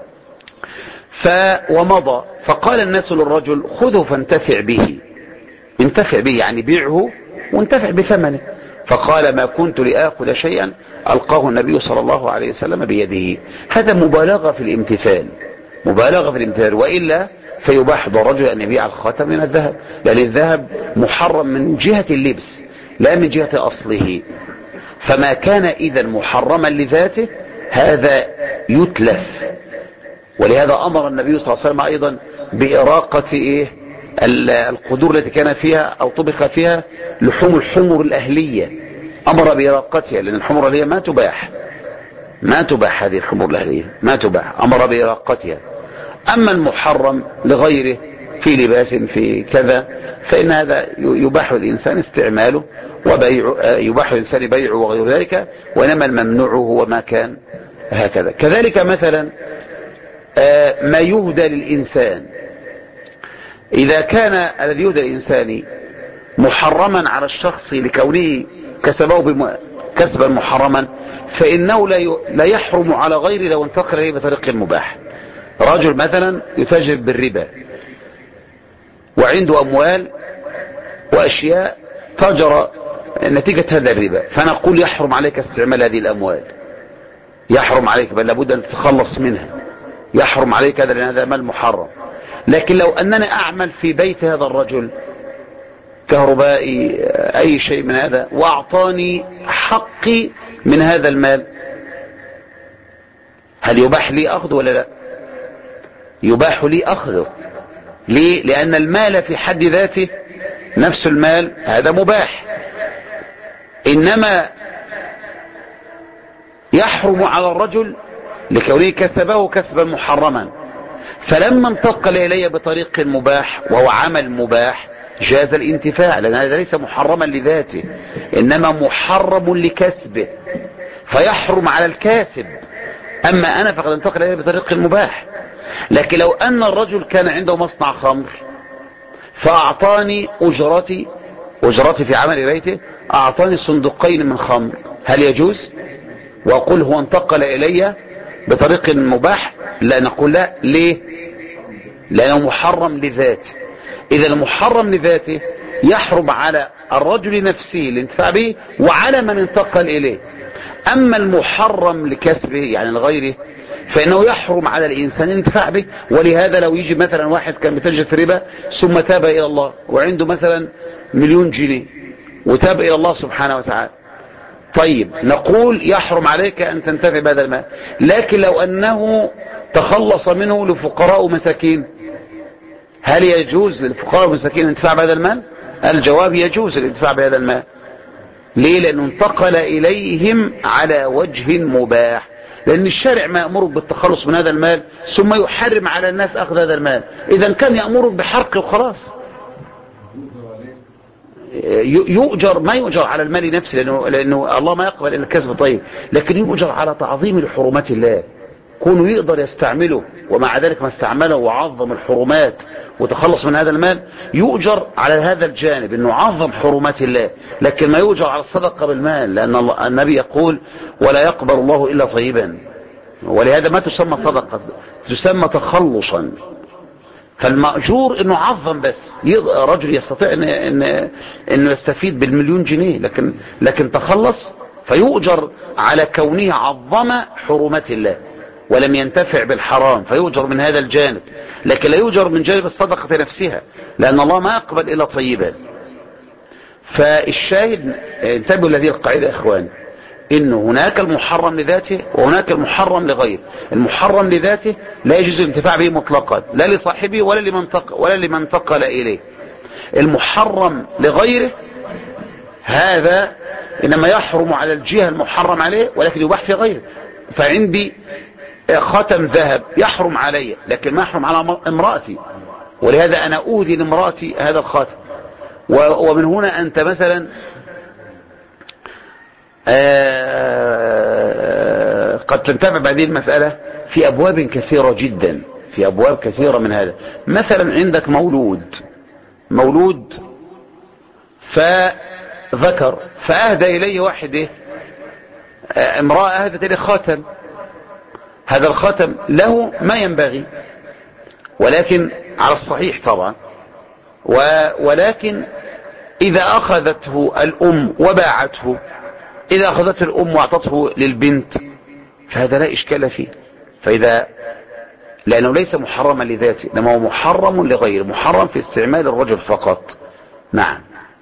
ومضى. فقال الناس للرجل خذه فانتفع به، انتفع به يعني بيعه وانتفع بثمنه. فقال ما كنت لآخذ شيئا ألقاه النبي صلى الله عليه وسلم بيده. هذا مبالغة في الامتثال، مبالغة في الامتثال، وإلا فيباح للرجل أن يبيع الخاتم من الذهب، لأن الذهب محرم من جهة اللبس لا من جهة أصله. فما كان إذا محرما لذاته هذا يتلف. ولهذا أمر النبي صلى الله عليه وسلم أيضا بإراقة القدور التي كان فيها أو طبخ فيها لحوم الحمر الأهلية، أمر بإراقتها، لأن الحمر الأهلية ما تباح هذه الحمر الأهلية ما تباح، أمر بإراقتها. أما المحرم لغيره في لباس في كذا فإن هذا يباح الإنسان استعماله يباح الإنسان بيعه وغير ذلك، وإنما الممنوع هو ما كان هكذا. كذلك مثلا ما يهدى للإنسان، إذا كان الذي يهدى للإنسان محرما على الشخص لكونه كسبه كسبا محرما فإنه لا يحرم على غيره لو انتقل إليه بطريق مباح. رجل مثلا يتاجر بالربا وعنده أموال وأشياء تجرى نتيجة هذا الربا، فنقول يحرم عليك استعمال هذه الأموال، يحرم عليك، بل لابد أن تتخلص منها، يحرم عليك هذا لأن هذا مال محرم. لكن لو أنني أعمل في بيت هذا الرجل كهربائي أي شيء من هذا وأعطاني حقي من هذا المال، هل يباح لي أخذ ولا لا؟ يباح لي أخذه. ليه؟ لأن المال في حد ذاته نفس المال هذا مباح، إنما يحرم على الرجل لكونه كسبه كسبا محرما، فلما انتقل إلي بطريق مباح وهو عمل مباح جاز الانتفاع، لأن هذا ليس محرما لذاته إنما محرم لكسبه فيحرم على الكاسب. أما أنا فقد انتقل إلي بطريق مباح. لكن لو أن الرجل كان عنده مصنع خمر فأعطاني أجرتي في عمل بيته، أعطاني صندوقين من خمر، هل يجوز؟ وأقول هو انتقل إلي بطريق مباح؟ لا، نقول لا. ليه؟ لأنه محرم لذاته. إذا المحرم لذاته يحرم على الرجل نفسه الانتفاع به وعلى من انتقل إليه. أما المحرم لكسبه يعني لغيره فإنه يحرم على الإنسان الانتفاع به. ولهذا لو يجي مثلا واحد كان بيتاجر في ربا ثم تاب إلى الله وعنده مثلا 1,000,000 جنيه وتاب إلى الله سبحانه وتعالى، طيب نقول يحرم عليك أن تنتفع بهذا المال. لكن لو أنه تخلص منه لفقراء ومساكين، هل يجوز للفقراء والمساكين الانتفاع بهذا المال؟ الجواب يجوز الانتفاع بهذا المال. ليه؟ لأنه انتقل إليهم على وجه مباح، لأن الشارع ما يأمرك بالتخلص من هذا المال ثم يحرم على الناس أخذ هذا المال. إذا كان يأمرك بحرقه وخلاص، يؤجر، ما يؤجر على المال نفسه لأنه الله ما يقبل إلا الكسب طيب، لكن يؤجر على تعظيم الحرمات الله، كونه يقدر يستعمله ومع ذلك ما استعمله وعظم الحرمات وتخلص من هذا المال، يؤجر على هذا الجانب انه عظم حرمات الله، لكن ما يؤجر على الصدقة بالمال، لأن النبي يقول ولا يقبل الله إلا طيبا، ولهذا ما تسمى صدقة، تسمى تخلصا. فالمأجور انه عظم، بس رجل يستطيع انه يستفيد بال1,000,000 جنيه لكن تخلص، فيؤجر على كونه عظم حرمات الله ولم ينتفع بالحرام فيؤجر من هذا الجانب، لكن لا يؤجر من جانب الصدقة نفسها، لأن الله ما يقبل إلا طيبا. فالشاهد انتبهوا لهذه القاعدة يا إخوان، إن هناك المحرم لذاته وهناك المحرم لغيره. المحرم لذاته لا يجوز الانتفاع به مطلقا، لا لصاحبه ولا لمن انتقل إليه. المحرم لغيره هذا إنما يحرم على الجهة المحرم عليه ولكن يباح في غيره. فعندي خاتم ذهب يحرم علي لكن ما يحرم على امرأتي، ولهذا أنا أودي لامرأتي هذا الخاتم. ومن هنا أنت مثلا قد تنتبه بهذه المسألة في أبواب كثيرة جدا، في أبواب كثيرة من هذا. مثلا عندك مولود فذكر فأهدى إليه واحد إيه؟ امرأة أهدت إليه خاتم. هذا الخاتم له ما ينبغي، ولكن على الصحيح طبعا، ولكن إذا أخذته الأم وباعته، إذا أخذته الأم واعطته للبنت فهذا لا إشكال فيه. لأنه ليس محرما لذاته، إنما هو محرم لغيره، محرم في استعمال الرجل فقط. نعم.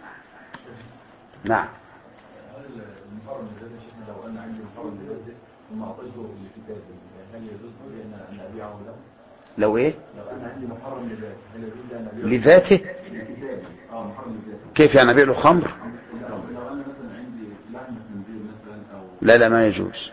نعم. المحرم لذاته شيخنا، لو أنا عندي محرم لذاته ثم أعطيته لكتابي، هل يجوز لي أن أبيعه له؟ لو إيه؟ لو أنا عندي محرم لذاته هل يجوز لي أن أبيعه لذاته؟ لكتابي. محرم لذاته. كيف يعني أبيع له خمر؟ لو أنا مثلا عندي لحم خنزير مثلا أو لا ما يجوز.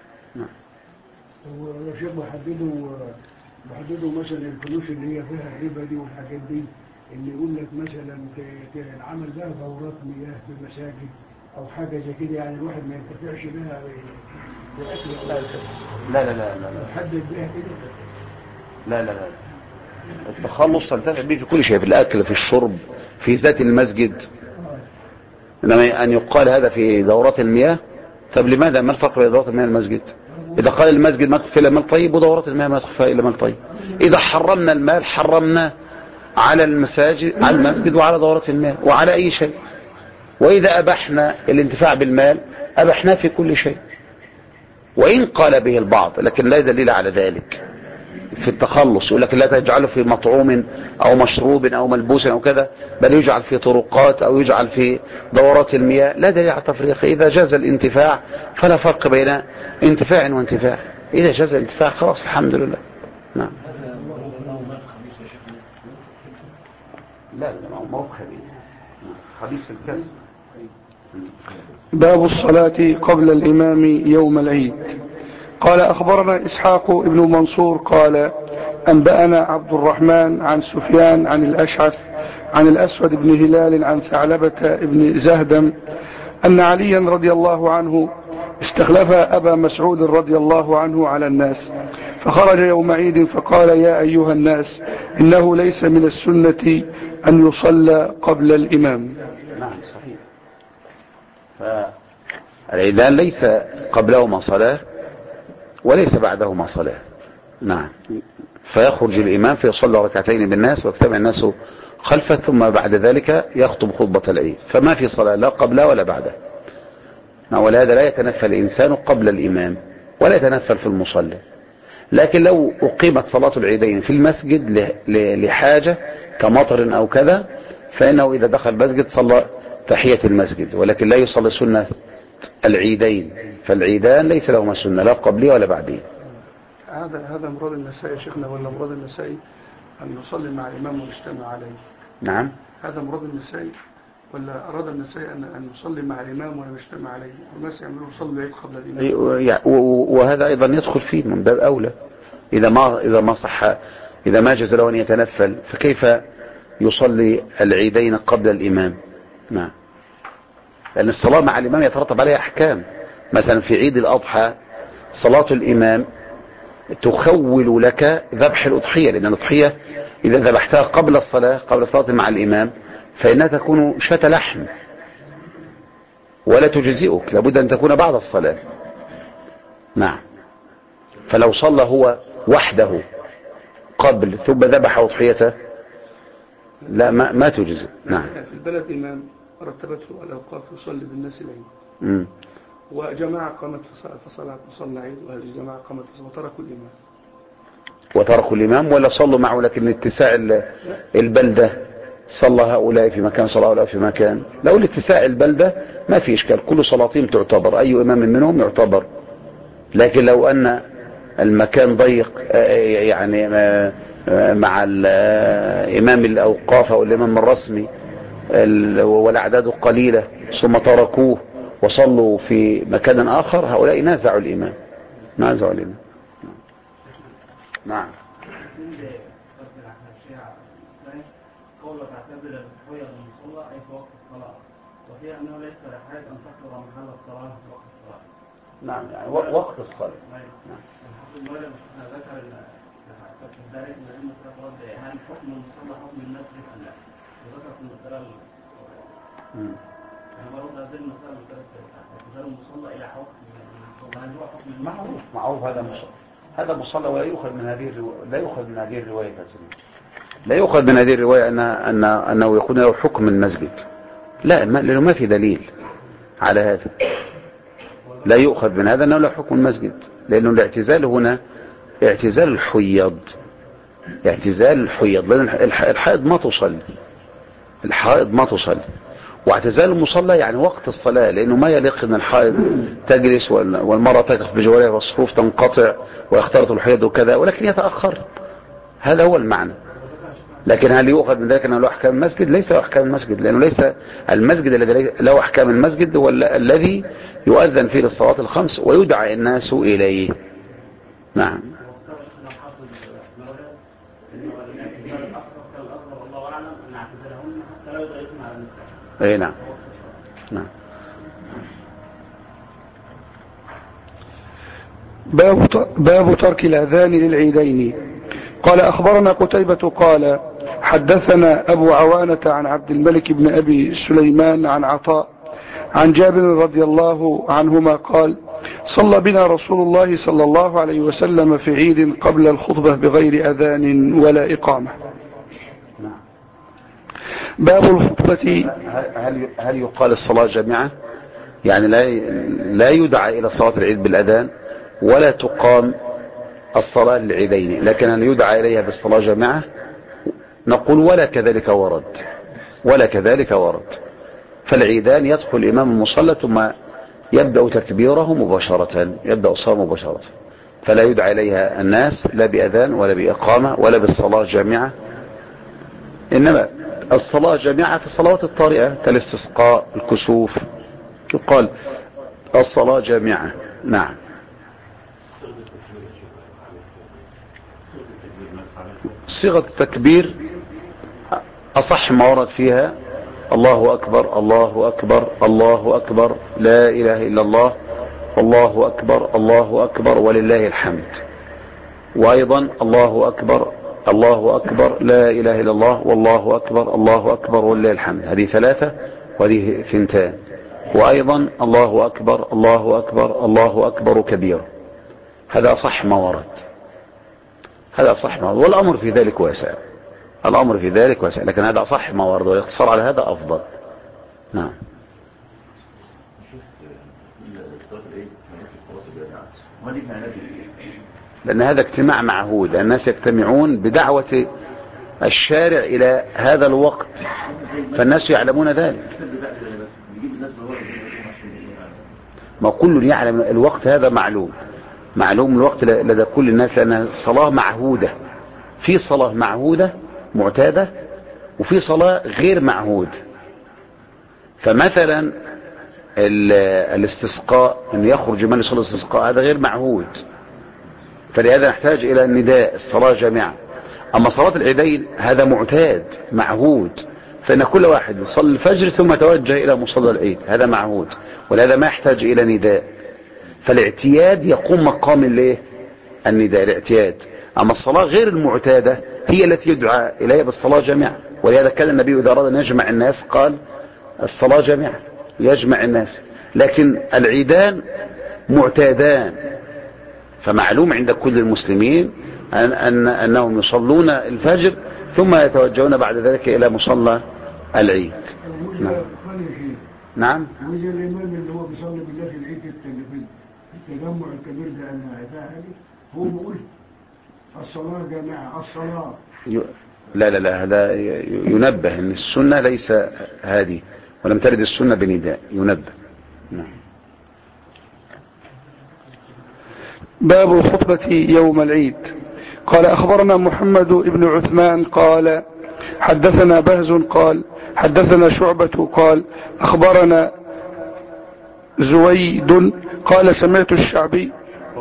يا شيخ بحددوا مثلا الفلوس اللي هي فيها الربا دي والحاجات دي، اللي يقول لك مثلا العمل بقى دورات مياه في المساجد او حاجه زي كده، يعني الواحد ما ينتفعش بها بالاكل. لا حدد بها كده. لا التخلص تنتفع به في كل شيء، في الاكل، في الشرب، في ذات المسجد. انما ان يقال هذا في دورات المياه، طب لماذا؟ ما الفرق بين دورات المياه والمسجد؟ إذا قال المسجد ما تخفى إلا مال طيب، ودورات المياه ما تخفى إلا مال طيب. إذا حرمنا المال حرمنا على المساجد، على المسجد وعلى دورات المياه وعلى أي شيء. وإذا أبحنا الانتفاع بالمال أبحنا في كل شيء، وإن قال به البعض لكن لا دليل على ذلك في التخلص. يقول لك لا تجعله في مطعوم أو مشروب أو ملبوس أو كذا، بل يجعل في طرقات أو يجعل في دورات المياه. لا دليل على التفريق. إذا جاز الانتفاع فلا فرق بين انتفاع وانتفاع. إذا جاز الانتفاع خلاص الحمد لله. نعم. لا ما هو خبيث الكسب. باب الصلاة قبل الإمام يوم العيد. قال أخبرنا إسحاق ابن منصور قال أنبأنا عبد الرحمن عن سفيان عن الأشعث عن الأسود بن هلال عن ثعلبة بن زهدم أن عليا رضي الله عنه استخلف أبا مسعود رضي الله عنه على الناس، فخرج يوم عيد فقال يا أيها الناس إنه ليس من السنة أن يصلى قبل الإمام. نعم صحيح. فالعيدان ليس قبلهما صلاة وليس بعدهما صلاة. نعم. فيخرج الإمام فيصلي ركعتين بالناس ويجتمع الناس خلفه، ثم بعد ذلك يخطب خطبة العيد، فما في صلاة لا قبلها ولا بعدها. ولهذا لا يتنفل الإنسان قبل الإمام ولا يتنفل في المصلى. لكن لو أقيمت صلاة العيدين في المسجد لحاجة كمطر أو كذا، فإنه إذا دخل المسجد صلى تحية المسجد، ولكن لا يصلي سنة العيدين، فالعيدان ليس لهما سنة لا قبلية ولا بعدية. هذا مراد النسائي شيخنا، ولا مراد النسائي أن يصلي مع الإمام ويجتمع عليه؟ نعم. هذا مراد النسائي، ولا أراد النسائي أن يصلي مع الإمام ولا يجتمع عليه؟ والناس يعملوا يصلوا العيد قبل الإمام. وهذا أيضا يدخل فيه من باب أولى. إذا ما صح، إذا ما جاز له أن يتنفل، فكيف يصلي العيدين قبل الإمام؟ نعم. لأن الصلاة مع الإمام يترتب عليها أحكام. مثلا في عيد الأضحى صلاة الإمام تخول لك ذبح الأضحية، لأن الأضحية إذا ذبحتها قبل الصلاة مع الإمام فإنها تكون شاة لحم ولا تجزئك، لابد أن تكون بعد الصلاة. نعم. فلو صلى هو وحده قبل ثم ذبح أضحيته لا ما تجزئ. نعم. في البلد إمام رتبته الأوقاف يصلي بالناس العيد، وجماعة قامت فصلى عيد، وهذه الجماعة قامت وتركوا الإمام ولا صلوا معه، لكن اتساع البلدة صلى هؤلاء في مكان صلى هؤلاء في مكان. لو الاتساع البلدة ما في إشكال، كل صلاتهم تعتبر، أي إمام منهم يعتبر. لكن لو أن المكان ضيق يعني مع الإمام الأوقاف أو الإمام الرسمي والأعداد قليلة ثم تركوه وصلوا في مكان آخر، هؤلاء نازعوا الإمام. نعم. قولة تعتبر التحوية المصلى أي في وقت الصلاة، وفيها أنه ليس لحاجة أن تحضر محل الصلاة في وقت الصلاة. نعم يعني وقت الصلاة. نعم. الحافظ المولى ذكر في ذلك من علم الصلاة هل حكم المصلى حكم المسجد أم لا؟ وذكر في المسألة معروف هذا مصلى ولا يؤخذ من هذه لا يؤخذ من هذه الرواية لا يؤخذ من هذه الرواية أنه يكون له حكم المسجد، لا، لأنه ما في دليل على هذا. لا يؤخذ من هذا أنه له حكم المسجد، لأنه الاعتزال هنا اعتزال الحيض، لأن الحائض ما تصلي، واعتزال المصلى يعني وقت الصلاة، لأنه ما يليق أن الحائض تجلس والمرأة تقف بجوارها والصفوف تنقطع ويختلط الحيض وكذا، ولكن يتأخر. هذا هو المعنى. لكن هل يؤخذ من ذلك أنه له أحكام المسجد؟ ليس له أحكام المسجد، لأنه ليس المسجد الذي له أحكام المسجد هو الذي يؤذن فيه للصلاة الخمس ويدعى الناس إليه. نعم. اي نعم. نعم. باب ترك الأذان للعيدين. قال أخبرنا قتيبة قال حدثنا أبو عوانة عن عبد الملك بن أبي سليمان عن عطاء عن جابر رضي الله عنهما قال صلى بنا رسول الله صلى الله عليه وسلم في عيد قبل الخطبة بغير أذان ولا إقامة. باب الخطبة. هل يقال الصلاة جامعة؟ يعني لا يدعى إلى صلاة العيد بالأذان ولا تقام الصلاة للعيدين، لكن أن يدعى إليها بالصلاة جامعة نقول ولا كذلك ورد. فالعيدان يدخل الإمام المصلى ثم يبدأ تكبيره مباشرة، يبدأ الصلاة مباشرة، فلا يدعى إليها الناس لا بأذان ولا بإقامة ولا بالصلاة جامعة. إنما الصلاة جامعة في الصلوات الطارئة كالاستسقاء الكسوف يقال الصلاة جامعة. نعم. صيغة التكبير أصح ما ورد فيها الله أكبر الله أكبر الله أكبر لا إله إلا الله الله أكبر الله أكبر ولله الحمد، وأيضا الله أكبر الله أكبر لا إله إلا الله والله أكبر الله أكبر ولله الحمد، هذه 3 وهذه 2. وأيضا الله أكبر الله أكبر الله أكبر كبير. هذا صح ما ورد، والأمر في ذلك واسع، لكن هذا صح ما ورد، والاقتصار على هذا أفضل. نعم. لأن هذا اجتماع معهود، الناس يجتمعون بدعوة الشارع إلى هذا الوقت، فالناس يعلمون ذلك. ما كل يعلم الوقت هذا معلوم الوقت لدى كل الناس، لأنها صلاة معهودة. في صلاة معهودة معتادة وفي صلاة غير معهود. فمثلا الاستسقاء أن يخرج من يصلي الاستسقاء هذا غير معهود، فلهذا نحتاج إلى النداء الصلاة جامعة. أما صلاة العيدين هذا معتاد معهود، فإن كل واحد يصلي الفجر ثم توجه إلى مصلى العيد، هذا معهود، ولهذا ما يحتاج إلى نداء. فالاعتياد يقوم مقام النداء الاعتياد. أما الصلاة غير المعتادة هي التي يدعى إليها بالصلاة جامعة، ولهذا كان النبي إذا أراد أن يجمع الناس قال الصلاة جامعة يجمع الناس. لكن العيدان معتادان، فمعلوم عند كل المسلمين أنهم يصلون الفجر ثم يتوجهون بعد ذلك إلى مصلى العيد. نعم. وجه الإمام اللي هو بيصلي بالله في العيد التجمع الكبير ده هو بيقول الصلاة جماعة الصلاة. لا هذا ينبه ان السنة ليس هذه، ولم ترد السنة بنداء، ينبه. نعم. باب الخطبة يوم العيد. قال أخبرنا محمد بن عثمان قال حدثنا بهز قال حدثنا شعبة قال أخبرنا زويد قال سمعت الشعبي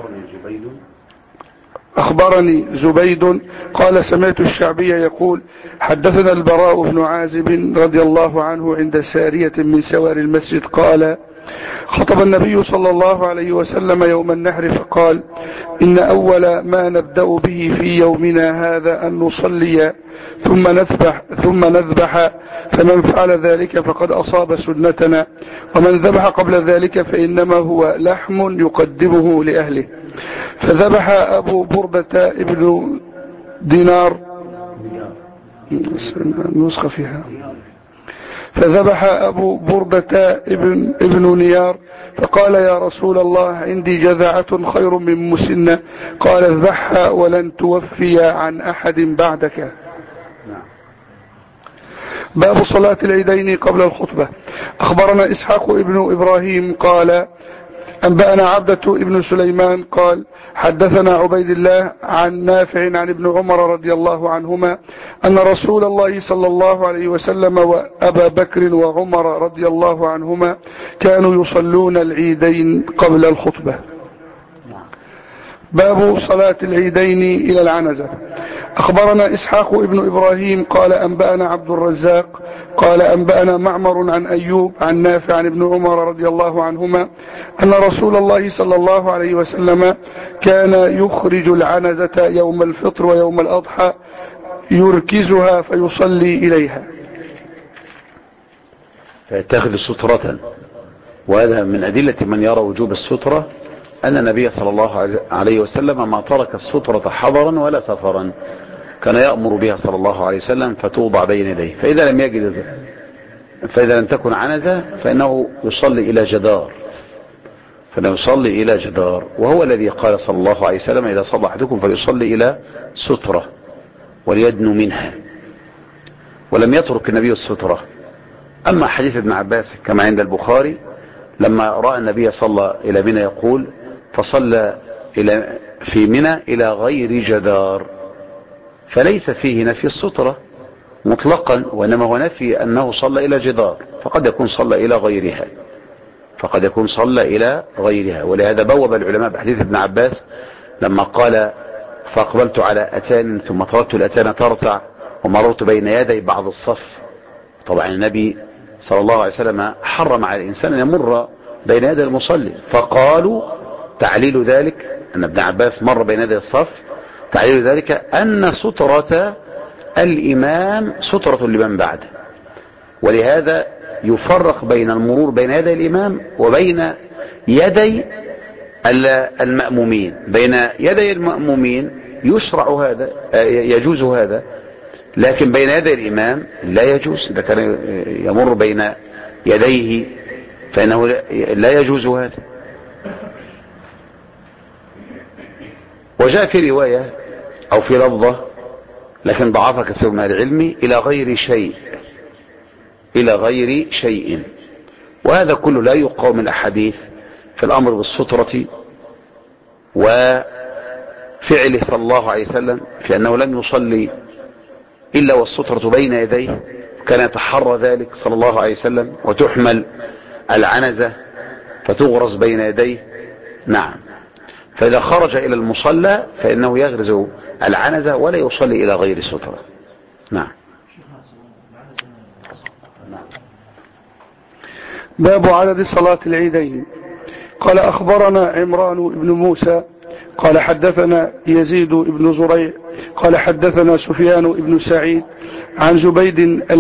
أخبرني زبيد قال سمعت الشعبي يقول حدثنا البراء بن عازب رضي الله عنه عند سارية من سوار المسجد قال خطب النبي صلى الله عليه وسلم يوم النحر فقال: إن أول ما نبدأ به في يومنا هذا أن نصلي ثم نذبح، فمن فعل ذلك فقد أصاب سنتنا، ومن ذبح قبل ذلك فإنما هو لحم يقدمه لأهله. فذبح أبو بردة ابن دينار نسخة فيها فذبح أبو بردة ابن نيار فقال: يا رسول الله، عندي جذعة خير من مسنة. قال: اذبحها ولن توفي عن أحد بعدك. باب صلاة العيدين قبل الخطبة. أخبرنا إسحاق ابن إبراهيم قال: أنبأنا عبدة ابن سليمان قال: حدثنا عبيد الله عن نافع عن ابن عمر رضي الله عنهما أن رسول الله صلى الله عليه وسلم وأبا بكر وعمر رضي الله عنهما كانوا يصلون العيدين قبل الخطبة. باب صلاة العيدين إلى العنزة. أخبرنا إسحاق ابن إبراهيم قال: أنبأنا عبد الرزاق قال: أنبأنا معمر عن أيوب عن نافع عن ابن عمر رضي الله عنهما أن رسول الله صلى الله عليه وسلم كان يخرج العنزة يوم الفطر ويوم الأضحى يركزها فيصلي إليها، فيتخذ سترة. وهذا من أدلة من يرى وجوب السترة أن النبي صلى الله عليه وسلم ما ترك السترة حضرا ولا سفرا، كان يأمر بها صلى الله عليه وسلم فتوضع بين يديه. فإذا لم تكن عنزة فإنه يصلي إلى جدار، وهو الذي قال صلى الله عليه وسلم: إذا صلى أحدكم فليصلي إلى سترة وليدنو منها. ولم يترك النبي السترة. أما حديث ابن عباس كما عند البخاري لما رأى النبي صلى إلى منى يقول: فصلى في منى إلى غير جدار، فليس فيه نفي السترة مطلقا، وإنما هو نفي أنه صلى إلى جدار، فقد يكون صلى إلى غيرها. ولهذا بوب العلماء بحديث ابن عباس لما قال: فأقبلت على أتان ثم تركت الأتان ترتع ومررت بين يدي بعض الصف. طبعا النبي صلى الله عليه وسلم حرم على الإنسان أن يمر بين يدي المصلي، فقالوا تعليل ذلك أن ابن عباس مر بين يدي الصف، تعليل ذلك أن سترة الإمام سترة لمن بعده، ولهذا يفرق بين المرور بين يدي الإمام وبين يدي المأمومين. بين يدي المأمومين يشرع هذا، يجوز هذا، لكن بين يدي الإمام لا يجوز. إذا كان يمر بين يديه فإنه لا يجوز هذا. وجاء في رواية أو في لفظة لكن ضعفها كثير من العلم: إلى غير شيء. وهذا كله لا يقاوم الأحاديث في الأمر بالسترة وفعله صلى الله عليه وسلم في أنه لم يصلي إلا والسترة بين يديه، كان يتحرى ذلك صلى الله عليه وسلم، وتحمل العنزة فتغرز بين يديه. نعم. فإذا خرج إلى المصلى فإنه يغرز العنزة ولا يصلي إلى غير سترة. نعم. باب عدد صلاة العيدين. قال: أخبرنا عمران بن موسى قال: حدثنا يزيد بن زريع قال: حدثنا سفيان بن سعيد عن زبيد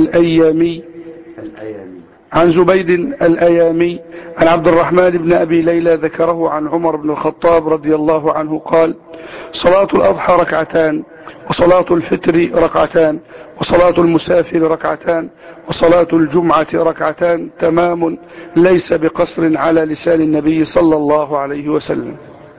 الأيامي عن عبد الرحمن بن أبي ليلى ذكره عن عمر بن الخطاب رضي الله عنه قال: صلاة الأضحى ركعتان، وصلاة الفطر ركعتان، وصلاة المسافر ركعتان، وصلاة الجمعة ركعتان، تمام ليس بقصر على لسان النبي صلى الله عليه وسلم.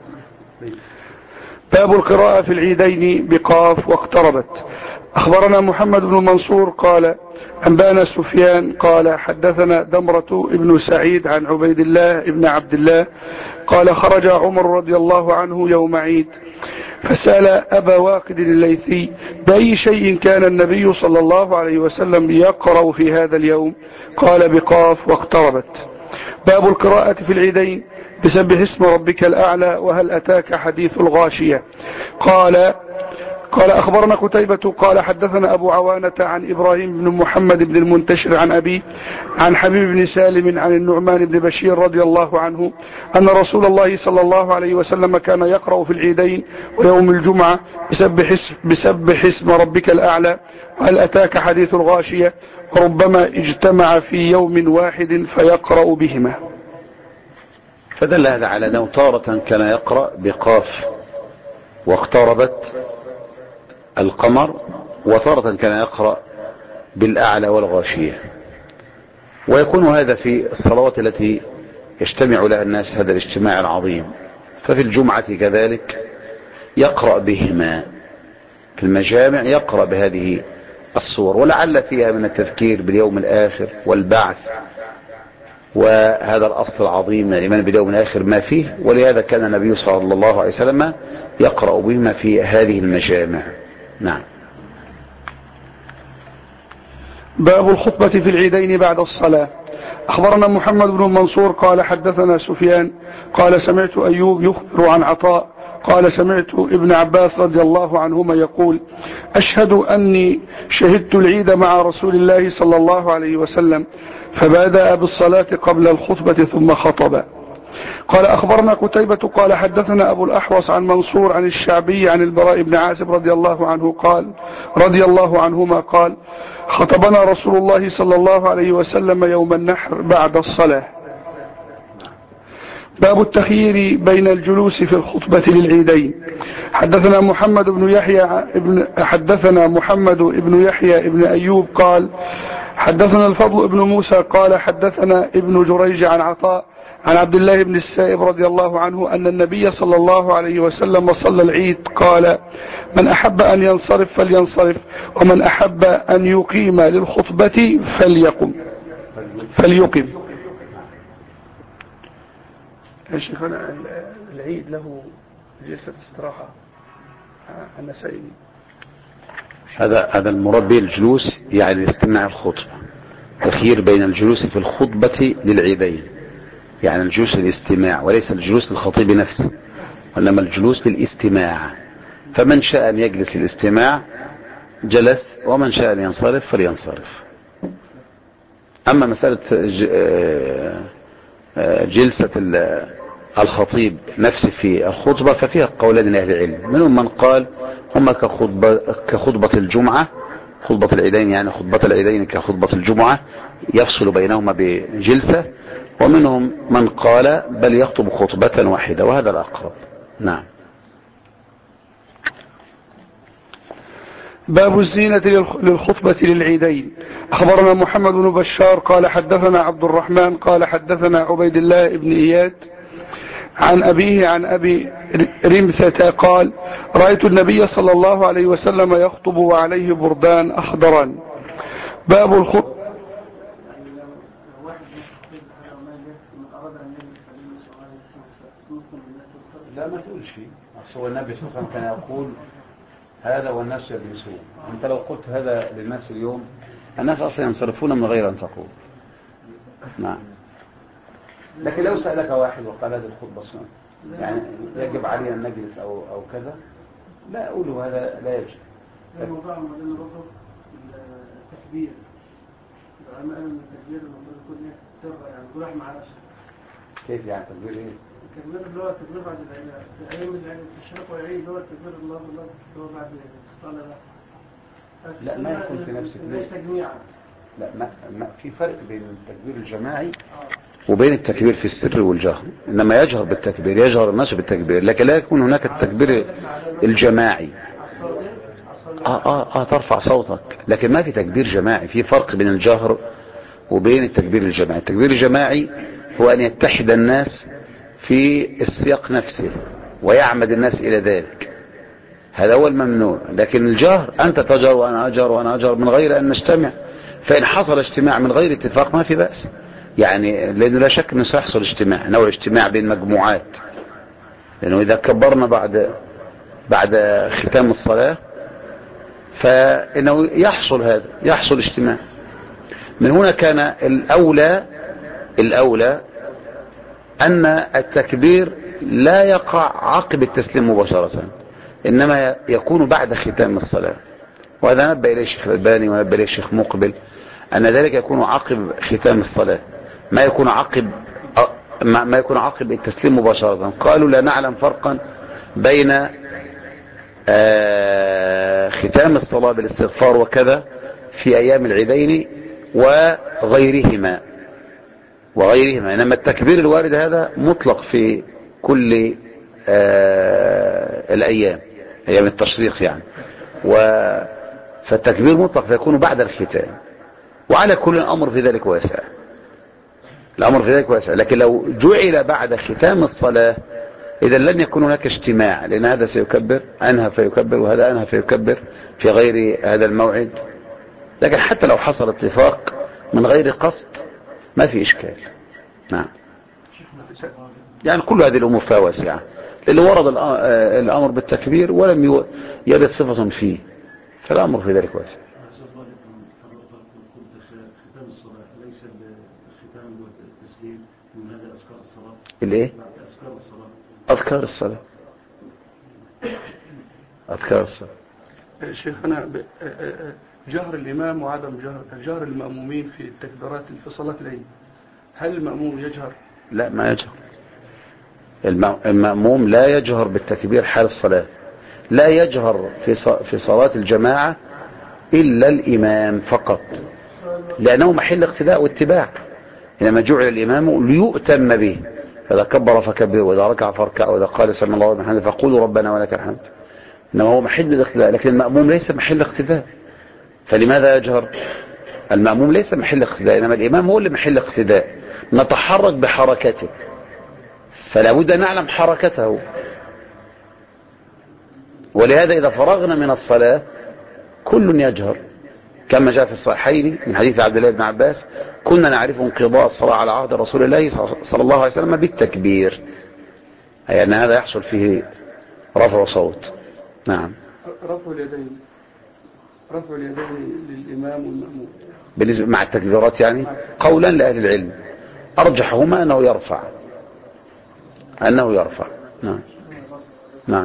باب القراءة في العيدين بقاف واقتربت. أخبرنا محمد بن منصور قال: أنبانا سفيان قال: حدثنا دمرة ابن سعيد عن عبيد الله ابن عبد الله قال: خرج عمر رضي الله عنه يوم عيد فسأل أبا واقد الليثي: بأي شيء كان النبي صلى الله عليه وسلم يقرأ في هذا اليوم؟ قال: بقاف واقتربت. باب القراءة في العيدين بسبح اسم ربك الأعلى وهل أتاك حديث الغاشية. قال: قال أخبرنا قتيبة قال حدثنا أبو عوانة عن إبراهيم بن محمد بن المنتشر عن أبيه عن حبيب بن سالم عن النعمان بن بشير رضي الله عنه أن رسول الله صلى الله عليه وسلم كان يقرأ في العيدين ويوم الجمعة بسبح اسم ربك الأعلى وهل أتاك حديث الغاشية، وربما اجتمع في يوم واحد فيقرأ بهما. فدل هذا على أنه تارة كان يقرأ بقاف واقتربت القمر، وتارة كان يقرأ بالأعلى والغاشية، ويكون هذا في الصلوات التي يجتمع لها الناس هذا الاجتماع العظيم. ففي الجمعة كذلك يقرأ بهما، في المجامع يقرأ بهذه الصور، ولعل فيها من التذكير باليوم الآخر والبعث، وهذا الأصل العظيم الإيمان باليوم الآخر ما فيه، ولهذا كان النبي صلى الله عليه وسلم يقرأ بهما في هذه المجامع. نعم. باب الخطبة في العيدين بعد الصلاة. أخبرنا محمد بن منصور قال حدثنا سفيان قال سمعت أيوب يخبر عن عطاء قال سمعت ابن عباس رضي الله عنهما يقول أشهد أني شهدت العيد مع رسول الله صلى الله عليه وسلم فبدأ بالصلاة قبل الخطبة ثم خطب. قال أخبرنا قتيبة قال حدثنا أبو الأحوص عن منصور عن الشعبي عن البراء بن عازب رضي الله عنه قال رضي الله عنهما قال خطبنا رسول الله صلى الله عليه وسلم يوم النحر بعد الصلاة. باب التخيير بين الجلوس في الخطبة للعيدين. حدثنا محمد بن يحيى ابن أيوب قال حدثنا الفضل ابن موسى قال حدثنا ابن جريج عن عطاء عن عبد الله بن السائب رضي الله عنه أن النبي صلى الله عليه وسلم صلى العيد قال من أحب أن ينصرف فلينصرف ومن أحب أن يقيم للخطبة فليقم. يا شيخنا العيد له جلسة استراحة النسائي. هذا المراد به الجلوس يعني استماع الخطبة، تخيير بين الجلوس في الخطبة للعيدين، يعني الجلوس للاستماع وليس الجلوس للخطيب نفسه، وإنما الجلوس للاستماع. فمن شاء أن يجلس للاستماع جلس، ومن شاء أن ينصرف فلينصرف. أما مسألة جلسة الخطيب نفسه في الخطبة ففيها قولان لأهل العلم، منهم من قال هما كخطبة الجمعة، خطبة العيدين يعني خطبة العيدين كخطبة الجمعة يفصل بينهما بجلسة، ومنهم من قال بل يخطب خطبة واحدة، وهذا الأقرب. نعم. باب الزينة للخطبة للعيدين. أخبرنا محمد بن بشار قال حدثنا عبد الرحمن قال حدثنا عبيد الله بن إياد عن أبيه عن أبي رمثة قال رأيت النبي صلى الله عليه وسلم يخطب وعليه بردان أخضران. باب الخطبة. لا ما تقولش فيه، هو النبي صلى الله عليه وسلم كان يقول هذا والناس يجلسون. انت لو قلت هذا للناس اليوم الناس اصلا ينصرفون من غير ان تقول. نعم. لكن لو سألك واحد وقال هذه الخطبة يعني يجب علي ان نجلس او كذا، لا اقوله هذا لا يجب. الموضوع مدينة برضه التكبير، العلماء قالوا ان التكبير المفروض يكون سر، يعني كل واحد مع نفسه. كيف يعني تكبير ايه؟ التكبير اللي هو التكبير بعد ايام العيد الشرق والعيد اللي هو التكبير الله اللي هو بعد الصلاه ده. لا ما يكون في نفس ليس تجميعا. لا ما في فرق بين التكبير الجماعي وبين التكبير في السر والجهر. انما يجهر بالتكبير، يجهر الناس بالتكبير، لكن لا يكون هناك التكبير الجماعي. ترفع صوتك، لكن ما في تكبير جماعي. في فرق بين الجهر وبين التكبير الجماعي. التكبير الجماعي هو ان يتحد الناس في السياق نفسه ويعمد الناس الى ذلك، هذا هو الممنوع. لكن الجهر انت تجهر وانا اجهر وانا اجهر من غير ان نجتمع، فان حصل اجتماع من غير اتفاق ما في بأس، يعني لانه لا شك انه سيحصل اجتماع، نوع اجتماع بين مجموعات، لانه اذا كبرنا بعد ختام الصلاة فانه يحصل اجتماع. من هنا كان الاولى ان التكبير لا يقع عقب التسليم مباشرة، إنما يكون بعد ختام الصلاة. وهذا نبه إليه الشيخ الألباني ونبه إليه الشيخ مقبل أن ذلك يكون عقب ختام الصلاة، ما يكون عقب التسليم مباشرة. قالوا لا نعلم فرقا بين ختام الصلاة بالاستغفار وكذا في أيام العيدين وغيرهما، إنما التكبير الوارد هذا مطلق في كل الأيام، أيام التشريق يعني، فالتكبير مطلق فيكون بعد الختام. وعلى كل الأمر في ذلك واسع، لكن لو جعل بعد ختام الصلاة إذا لن يكون هناك اجتماع، لأن هذا سيكبر أنهى فيكبر وهذا أنهى فيكبر في غير هذا الموعد. لكن حتى لو حصل اتفاق من غير قصد ما في إشكال. نعم، يعني كل هذه الأمور فيها واسعة، اللي ورد الأمر بالتكبير ولم يرد صفة فيه، فالأمر في ذلك واسع. ختام الصلاة ليس الختام والتسليم من هذا أذكار الصلاة. الايه؟ أذكار الصلاة. شيخنا جهر الإمام وعدم جهر المأمومين في التكبيرات في صلاة العيد، هل المأموم يجهر؟ لا، ما يجهر. المأموم لا يجهر بالتكبير حال الصلاة، لا يجهر في صلاة الجماعة إلا الإمام فقط، لأنه محل اقتداء واتباع. إنما جعل الإمام ليؤتم به، فإذا كبر فكبر، وإذا ركع فاركع، وإذا قال سمع الله لمن حمده فقولوا ربنا ولك الحمد. إنما هو محل الاقتداء، لكن المأموم ليس محل اقتداء. فلماذا يجهر؟ المأموم ليس محل اقتداء، إنما الإمام هو اللي محل اقتداء، نتحرك بحركته، فلا بد أن نعلم حركته. ولهذا إذا فرغنا من الصلاة كل يجهر، كما جاء في الصحيحين من حديث عبد الله بن عباس: كنا نعرف انقضاء الصلاة على عهد رسول الله صلى الله عليه وسلم بالتكبير، أي أن هذا يحصل فيه رفع صوت. نعم، رفع اليدين للإمام والمأموم بالنسبة مع التكبيرات يعني قولا لأهل العلم، أرجحهما أنه يرفع. نعم.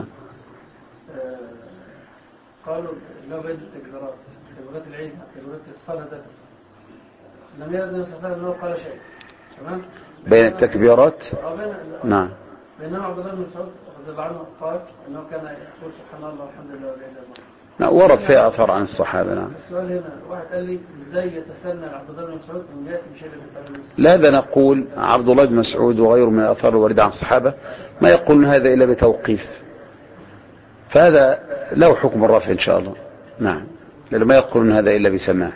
قالوا لو بين التكبيرات العيد تكبيرات الصلاة ذاتها لم يرد النبي صلى الله عليه وسلم قال شيء، تمام؟ بين التكبيرات نعم. بينما عبد الله بن مسعود رضي الله عنه قال انه كان يقول سبحان الله والحمد لله ولا اله الا الله. لا، ورد فيها اثر عن الصحابه. نعم. السؤال هنا واحد قال لي ازاي يتسنى عبد الله بن مسعود انه ياتي بشيء من لا، ده نقول عبد الله بن مسعود وغيره من الاثار الوارده عن الصحابه ما يقولون هذا الا بتوقيف، فهذا له حكم الرفع ان شاء الله. نعم، لأنه ما يقولون هذا الا بسماع.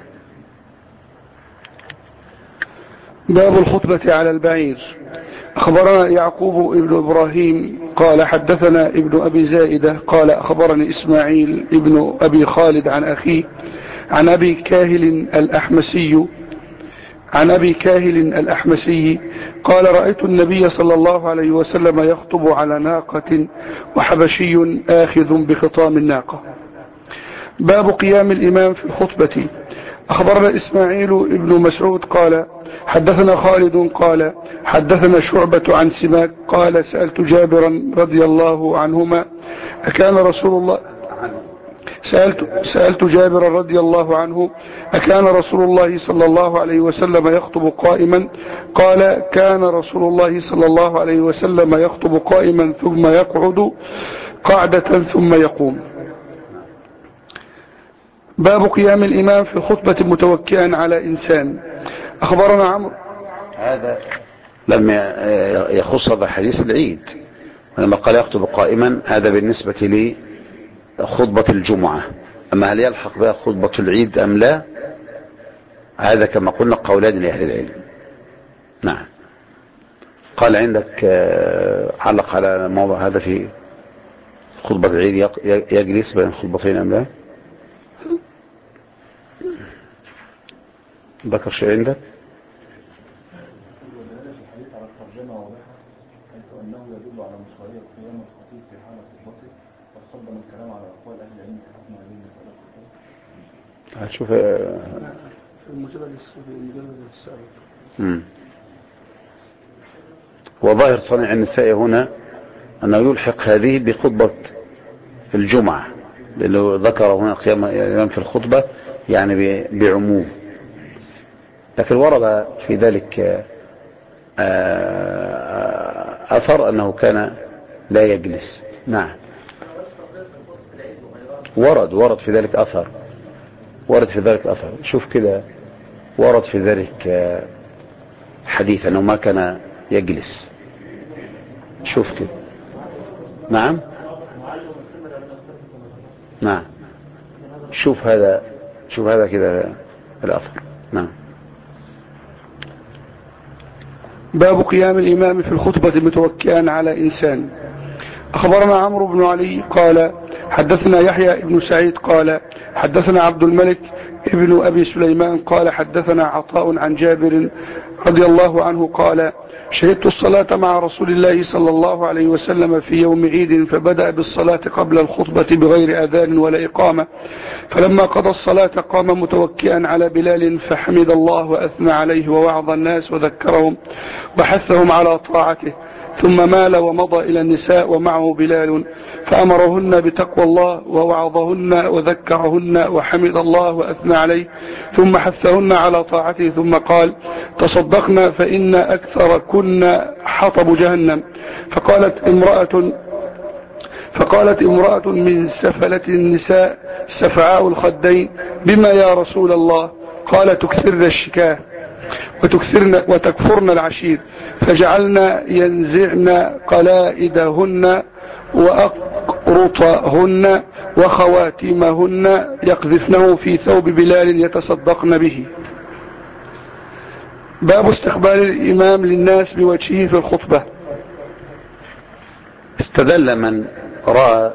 باب الخطبة على البعير. أخبرنا يعقوب ابن إبراهيم قال حدثنا ابن أبي زائدة قال أخبرني إسماعيل ابن أبي خالد عن أخيه عن أبي كاهل الأحمسي قال رأيت النبي صلى الله عليه وسلم يخطب على ناقة وحبشي آخذ بخطام الناقة. باب قيام الإمام في الخطبة. أخبرنا إسماعيل ابن مسعود قال حدثنا خالد قال حدثنا شعبة عن سماك قال سألت جابرا رضي الله عنهما أكان رسول الله سألت جابرا رضي الله عنه أكان رسول الله صلى الله عليه وسلم يخطب قائما؟ قال كان رسول الله صلى الله عليه وسلم يخطب قائما ثم يقعد قعدة ثم يقوم. باب قيام الإمام في الخطبة متوكئا على إنسان. أخبرنا عمرو. هذا لم يخص هذا حديث العيد، ولما قال يخطب قائما هذا بالنسبة لخطبة الجمعة. أما هل يلحق بها خطبة العيد أم لا، هذا كما قلنا قولان لأهل العلم. نعم. قال عندك علق على الموضوع هذا في خطبة العيد يجلس بين خطبتين أم لا؟ ذكر شيء عندك؟ هتشوف في المجلد السابق. وظاهر صنيع النساء هنا أنه يلحق هذه بخطبة الجمعة، اللي ذكر هنا قيام الإمام في الخطبة يعني بعموم. لكن ورد في ذلك أثر أنه كان لا يجلس. نعم، ورد في ذلك أثر، شوف كده، ورد في ذلك حديث أنه ما كان يجلس. شوف كده. نعم، شوف هذا كده الأثر. نعم. باب قيام الإمام في الخطبة متوكئا على إنسان. أخبرنا عمرو بن علي قال حدثنا يحيى بن سعيد قال حدثنا عبد الملك ابن أبي سليمان قال حدثنا عطاء عن جابر رضي الله عنه قال شهدت الصلاة مع رسول الله صلى الله عليه وسلم في يوم عيد، فبدأ بالصلاة قبل الخطبة بغير أذان ولا إقامة، فلما قضى الصلاة قام متوكئا على بلال فحمد الله وأثنى عليه ووعظ الناس وذكرهم وحثهم على طاعته، ثم مال ومضى إلى النساء ومعه بلال فأمرهن بتقوى الله ووعظهن وذكرهن وحمد الله وأثنى عليه، ثم حثهن على طاعته، ثم قال تصدقنا فإن أكثر كنا حطب جهنم. فقالت امرأة من سفلة النساء سفعاء الخدين بما يا رسول الله؟ قال تكثرن الشكاه وتكفرن العشير، فجعلنا ينزعن قلائدهن وأقرطهن وخواتمهن يقذفنه في ثوب بلال يتصدقن به. باب استقبال الإمام للناس بوجهه في الخطبة. استدل من رأى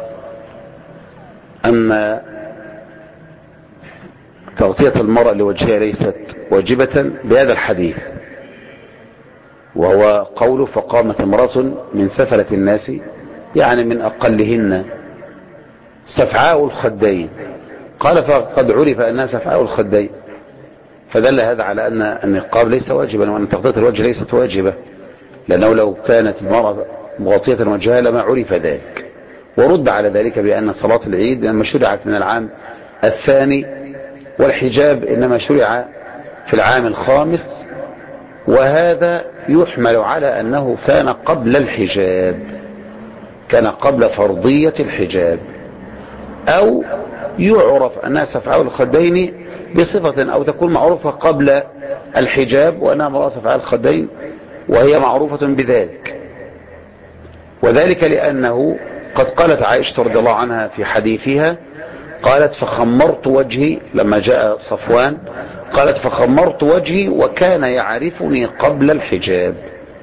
أن تغطية المرأة لوجهها ليست واجبة بهذا الحديث، وهو قوله فقامت امرأة من سفلة الناس، يعني من أقلهن سفعاء الخدين، قال فقد عرف أنها سفعاء الخدين، فدل هذا على أن النقاب ليس واجبا وأن تغطية الوجه ليست واجبة، لأنه لو كانت المرأة مغطية وجهها لما عرف ذلك. ورد على ذلك بأن صلاة العيد لما شرعت من العام الثاني، والحجاب إنما شرع في العام الخامس، وهذا يحمل على أنه كان قبل الحجاب، كان قبل فرضية الحجاب، أو يعرف أنها سفعاء الخدين بصفة أو تكون معروفة قبل الحجاب وأنها امرأة سفعاء الخدين وهي معروفة بذلك. وذلك لأنه قد قالت عائشة رضي الله عنها في حديثها، قالت فخمرت وجهي لما جاء صفوان، قالت فخمرت وجهي وكان يعرفني قبل الحجاب،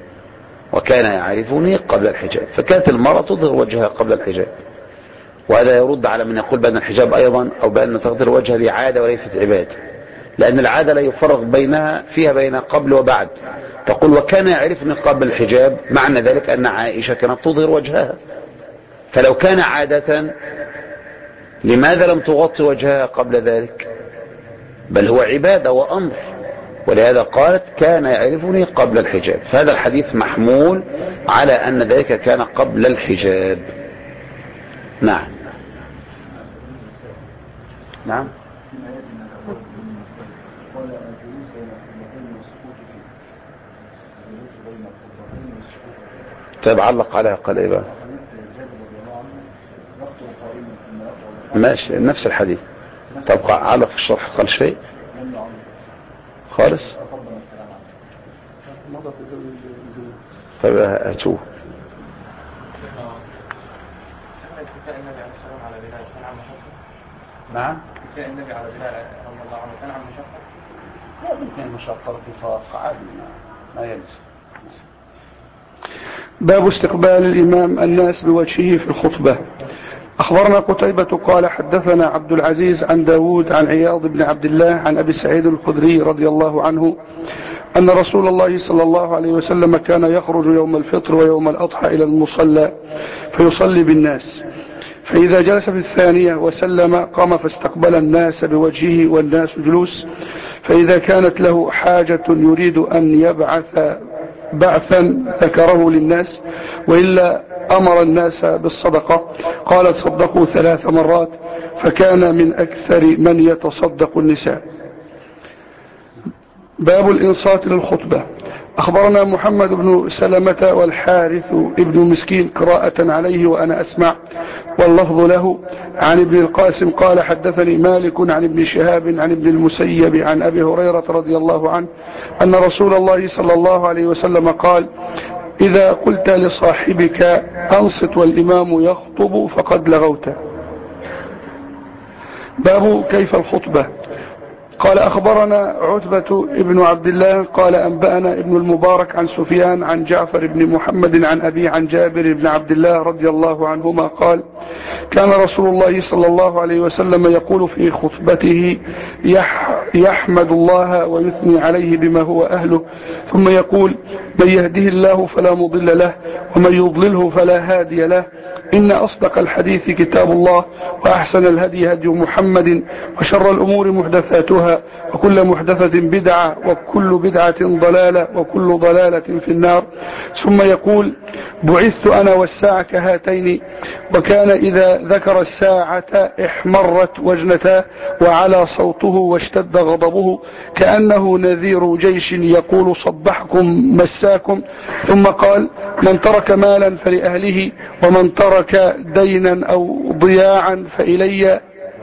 فكانت المرأة تظهر وجهها قبل الحجاب. وهذا يرد على من يقول بأن الحجاب أيضا أو بأن تغطية الوجه دي عادة وليست عبادة، لأن العادة لا يفرق فيها بين قبل وبعد. تقول وكان يعرفني قبل الحجاب، معنى ذلك أن عائشة كانت تظهر وجهها، فلو كان عادة لماذا لم تغطي وجهها قبل ذلك؟ بل هو عبادة وأمر، ولهذا قالت كان يعرفني قبل الحجاب. فهذا الحديث محمول على أن ذلك كان قبل الحجاب. نعم. طيب علق عليها قال ايه بقى؟ ماشي نفس الحديث. طب علق في الشرح قال شيء خالص؟ طيب هاتوه. نعم. النبي على بلال رضي الله عنه كان عن مشقة؟ لا يمكن مشقة اتفاق عادي ما يلزم. باب استقبال الإمام الناس بوجهه في الخطبة. أخبرنا قتيبة قال حدثنا عبد العزيز عن داود عن عياض بن عبد الله عن أبي سعيد الخدري رضي الله عنه أن رسول الله صلى الله عليه وسلم كان يخرج يوم الفطر ويوم الأضحى إلى المصلى فيصلي بالناس، فإذا جلس في الثانية وسلم قام فاستقبل الناس بوجهه والناس جلوس، فإذا كانت له حاجة يريد أن يبعث بعثا ذكره للناس، وإلا أمر الناس بالصدقة. قال تصدقوا 3 مرات، فكان من أكثر من يتصدق النساء. باب الإنصات للخطبة. أخبرنا محمد بن سلمة والحارث ابن مسكين قراءة عليه وأنا أسمع، واللفظ له. عن ابن القاسم قال حدثني مالك عن ابن شهاب عن ابن المسيب عن أبي هريرة رضي الله عنه أن رسول الله صلى الله عليه وسلم قال: إذا قلت لصاحبك أنصت والإمام يخطب فقد لغوت. باب كيف الخطبة. قال أخبرنا عتبة ابن عبد الله قال أنبأنا ابن المبارك عن سفيان عن جعفر بن محمد عن أبي عن جابر بن عبد الله رضي الله عنهما قال: كان رسول الله صلى الله عليه وسلم يقول في خطبته: يحمد الله ويثني عليه بما هو أهله، ثم يقول: من يهده الله فلا مضل له ومن يضلله فلا هادي له. إن أصدق الحديث كتاب الله، وأحسن الهدي هدي محمد، وشر الأمور محدثاتها، وكل محدثة بدعة، وكل بدعة ضلالة، وكل ضلالة في النار. ثم يقول: بعثت أنا والساعة كهاتين. وكان إذا ذكر الساعة احمرت وجنتاه وعلى صوته واشتد غضبه كأنه نذير جيش يقول: صبحكم مساكم. ثم قال: من ترك مالا فلأهله، ومن ترك دينا أو ضياعا فإلي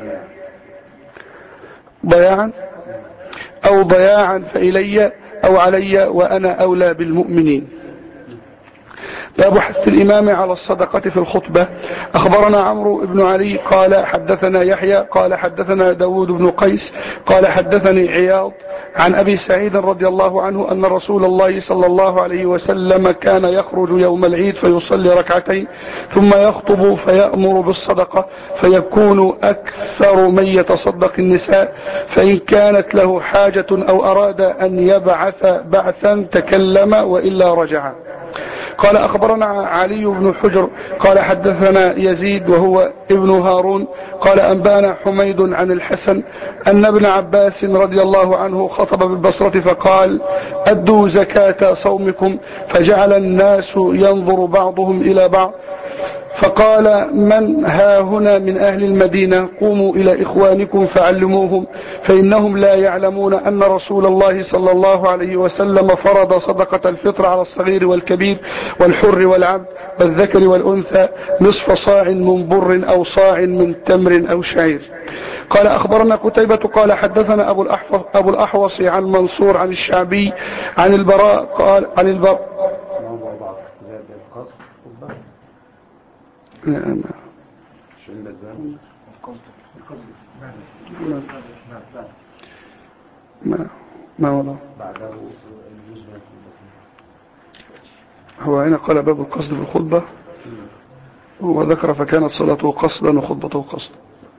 فإلي أو علي، وأنا أولى بالمؤمنين. باب حث الإمام على الصدقة في الخطبة. أخبرنا عمرو بن علي قال حدثنا يحيى قال حدثنا داود بن قيس قال حدثني عياض عن أبي سعيد رضي الله عنه أن رسول الله صلى الله عليه وسلم كان يخرج يوم العيد فيصلي ركعتين ثم يخطب فيأمر بالصدقة، فيكون أكثر من يتصدق النساء، فإن كانت له حاجة أو أراد أن يبعث بعثا تكلم وإلا رجع. قال أخبرنا علي بن حجر قال حدثنا يزيد وهو ابن هارون قال أنبانا حميد عن الحسن أن ابن عباس رضي الله عنه خطب بالبصرة فقال: أدوا زكاة صومكم. فجعل الناس ينظر بعضهم إلى بعض، فقال: من ها هنا من أهل المدينة؟ قوموا إلى إخوانكم فعلموهم، فإنهم لا يعلمون أن رسول الله صلى الله عليه وسلم فرض صدقة الفطر على الصغير والكبير والحر والعبد والذكر والأنثى نصف صاع من بر أو صاع من تمر أو شعير. قال أخبرنا قتيبة قال حدثنا أبو الأحوص عن منصور عن الشعبي عن البراء قال عن البراء ما وضع هو هنا قال باب القصد في الخطبة، وذكر فكانت صلاته قصدا وخطبته قصدا،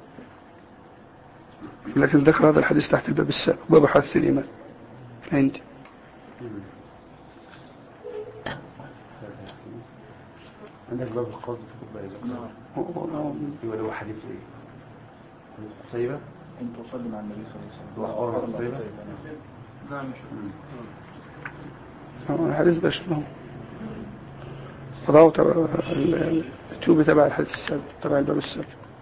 لكن ذكر هذا الحديث تحت الباب السابق باب حث الإيمان عندي. عندك باب القصد في الخطبة يبقى له حديث ايه؟ حديث قصيبة انت تصلي مع النبي صلى الله عليه وأخبار قصيبة. نعم الحديث ده شنو قضاء تبع التوبة تبع الحديث السابق تبع الباب السابق.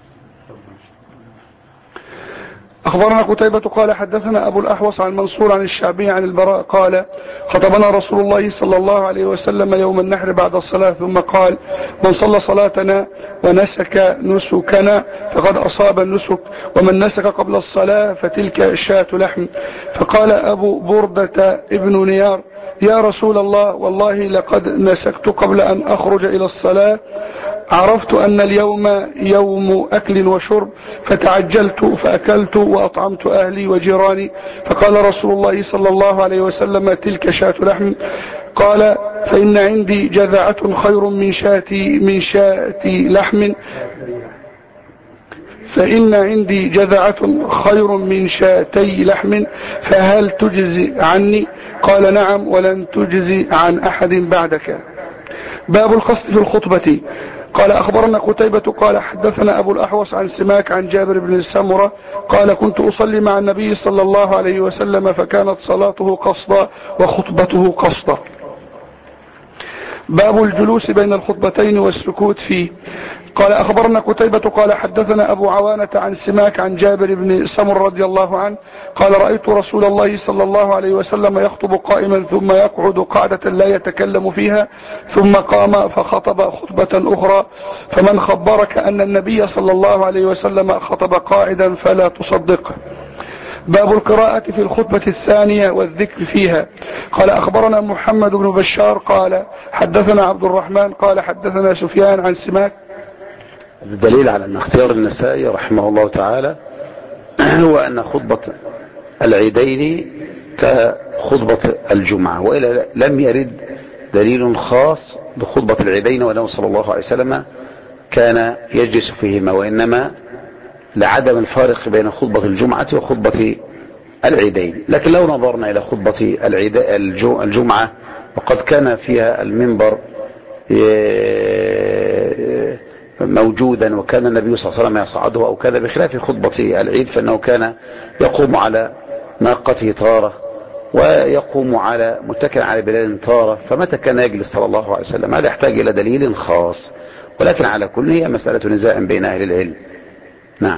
أخبرنا قتيبة قال حدثنا أبو الأحوص عن منصور عن الشعبي عن البراء قال: خطبنا رسول الله صلى الله عليه وسلم يوم النحر بعد الصلاة ثم قال: من صلى صلاتنا ونسك نسكنا فقد أصاب النسك، ومن نسك قبل الصلاة فتلك شاة لحم. فقال أبو بردة ابن نيار: يا رسول الله والله لقد نسكت قبل أن أخرج إلى الصلاة، عرفت أن اليوم يوم أكل وشرب فتعجلت فأكلت وأطعمت أهلي وجيراني. فقال رسول الله صلى الله عليه وسلم: تلك شاة لحم. قال: فإن عندي جذعة خير من شاة لحم فإن عندي جذعة خير من شاتي لحم، فهل تجزي عني؟ قال: نعم ولن تجزي عن أحد بعدك. باب القصد في الخطبة. قال أخبرنا قتيبة قال حدثنا أبو الأحوص عن سماك عن جابر بن السمرة قال: كنت أصلي مع النبي صلى الله عليه وسلم فكانت صلاته قصدا وخطبته قصدا. باب الجلوس بين الخطبتين والسكوت فيه. قال أخبرنا قتيبة قال حدثنا أبو عوانة عن سماك عن جابر بن سمر رضي الله عنه قال رأيت رسول الله صلى الله عليه وسلم يخطب قائما ثم يقعد قعدة لا يتكلم فيها ثم قام فخطب خطبة أخرى، فمن خبرك أن النبي صلى الله عليه وسلم خطب قاعدا فلا تصدقه. باب القراءة في الخطبة الثانية والذكر فيها. قال أخبرنا محمد بن بشار قال حدثنا عبد الرحمن قال حدثنا سفيان عن سماك. الدليل على أن اختيار النسائي رحمه الله تعالى هو أن خطبة العيدين كخطبة الجمعة، وإلا لم يرد دليل خاص بخطبة العيدين وأنه صلى الله عليه وسلم كان يجلس فيهما، وإنما لعدم الفارق بين خطبة الجمعة وخطبة العيدين. لكن لو نظرنا إلى خطبة الجمعة وقد كان فيها المنبر موجودا وكان النبي صلى الله عليه وسلم يصعده أو كذا، بخلاف خطبة العيد فإنه كان يقوم على ناقته تارة ويقوم على متكئا على بلال تارة، فمتى كان يجلس صلى الله عليه وسلم؟ هذا يحتاج إلى دليل خاص، ولكن على كل هي مسألة نزاع بين أهل العلم. نعم.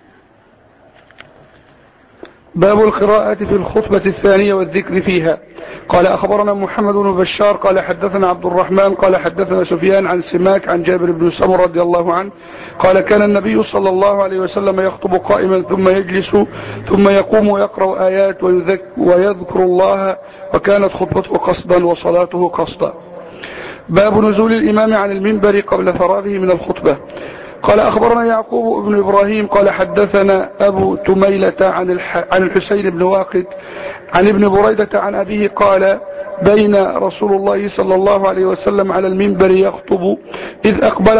باب القراءة في الخطبة الثانية والذكر فيها. قال أخبرنا محمد بن بشار قال حدثنا عبد الرحمن قال حدثنا سفيان عن سماك عن جابر بن سمر رضي الله عنه قال كان النبي صلى الله عليه وسلم يخطب قائما ثم يجلس ثم يقوم ويقرأ آيات ويذكر الله، وكانت خطبته قصدا وصلاته قصدا. باب نزول الإمام عن المنبر قبل فراغه من الخطبة. قال أخبرنا يعقوب بن إبراهيم قال حدثنا أبو تميلة عن الحسين بن واقد عن ابن بريدة عن أبيه قال بين رسول الله صلى الله عليه وسلم على المنبر يخطب إذ أقبل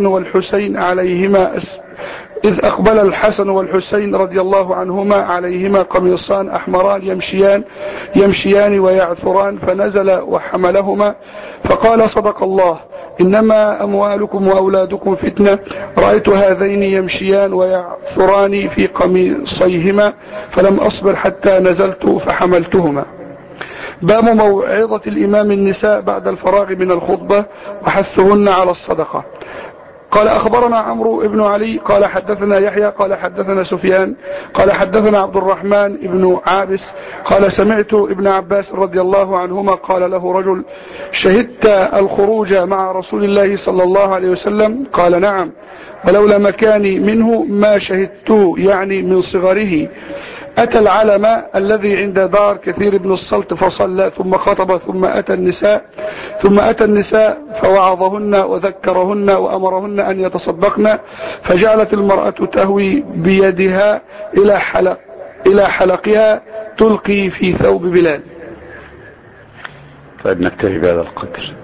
الحسن والحسين رضي الله عنهما عليهما قميصان أحمران يمشيان ويعثران، فنزل وحملهما فقال صدق الله إنما أموالكم وأولادكم فتنة، رأيت هذين يمشيان ويعثران في قميصيهما فلم أصبر حتى نزلت فحملتهما. باب موعظة الإمام النساء بعد الفراغ من الخطبة وحثهن على الصدقة. قال أخبرنا عمرو بن علي قال حدثنا يحيى قال حدثنا سفيان قال حدثنا عبد الرحمن بن عابس قال سمعت ابن عباس رضي الله عنهما قال له رجل شهدت الخروج مع رسول الله صلى الله عليه وسلم؟ قال نعم، ولولا مكاني منه ما شهدته، يعني من صغره. أتى العلم الذي عند دار كثير بن الصلت فصلى ثم خطب ثم أتى النساء فوعظهن وذكرهن وأمرهن أن يتصدقن، فجعلت المرأة تهوي بيدها إلى حلقها تلقي في ثوب بلال. طيب نكتفي بهذا القدر.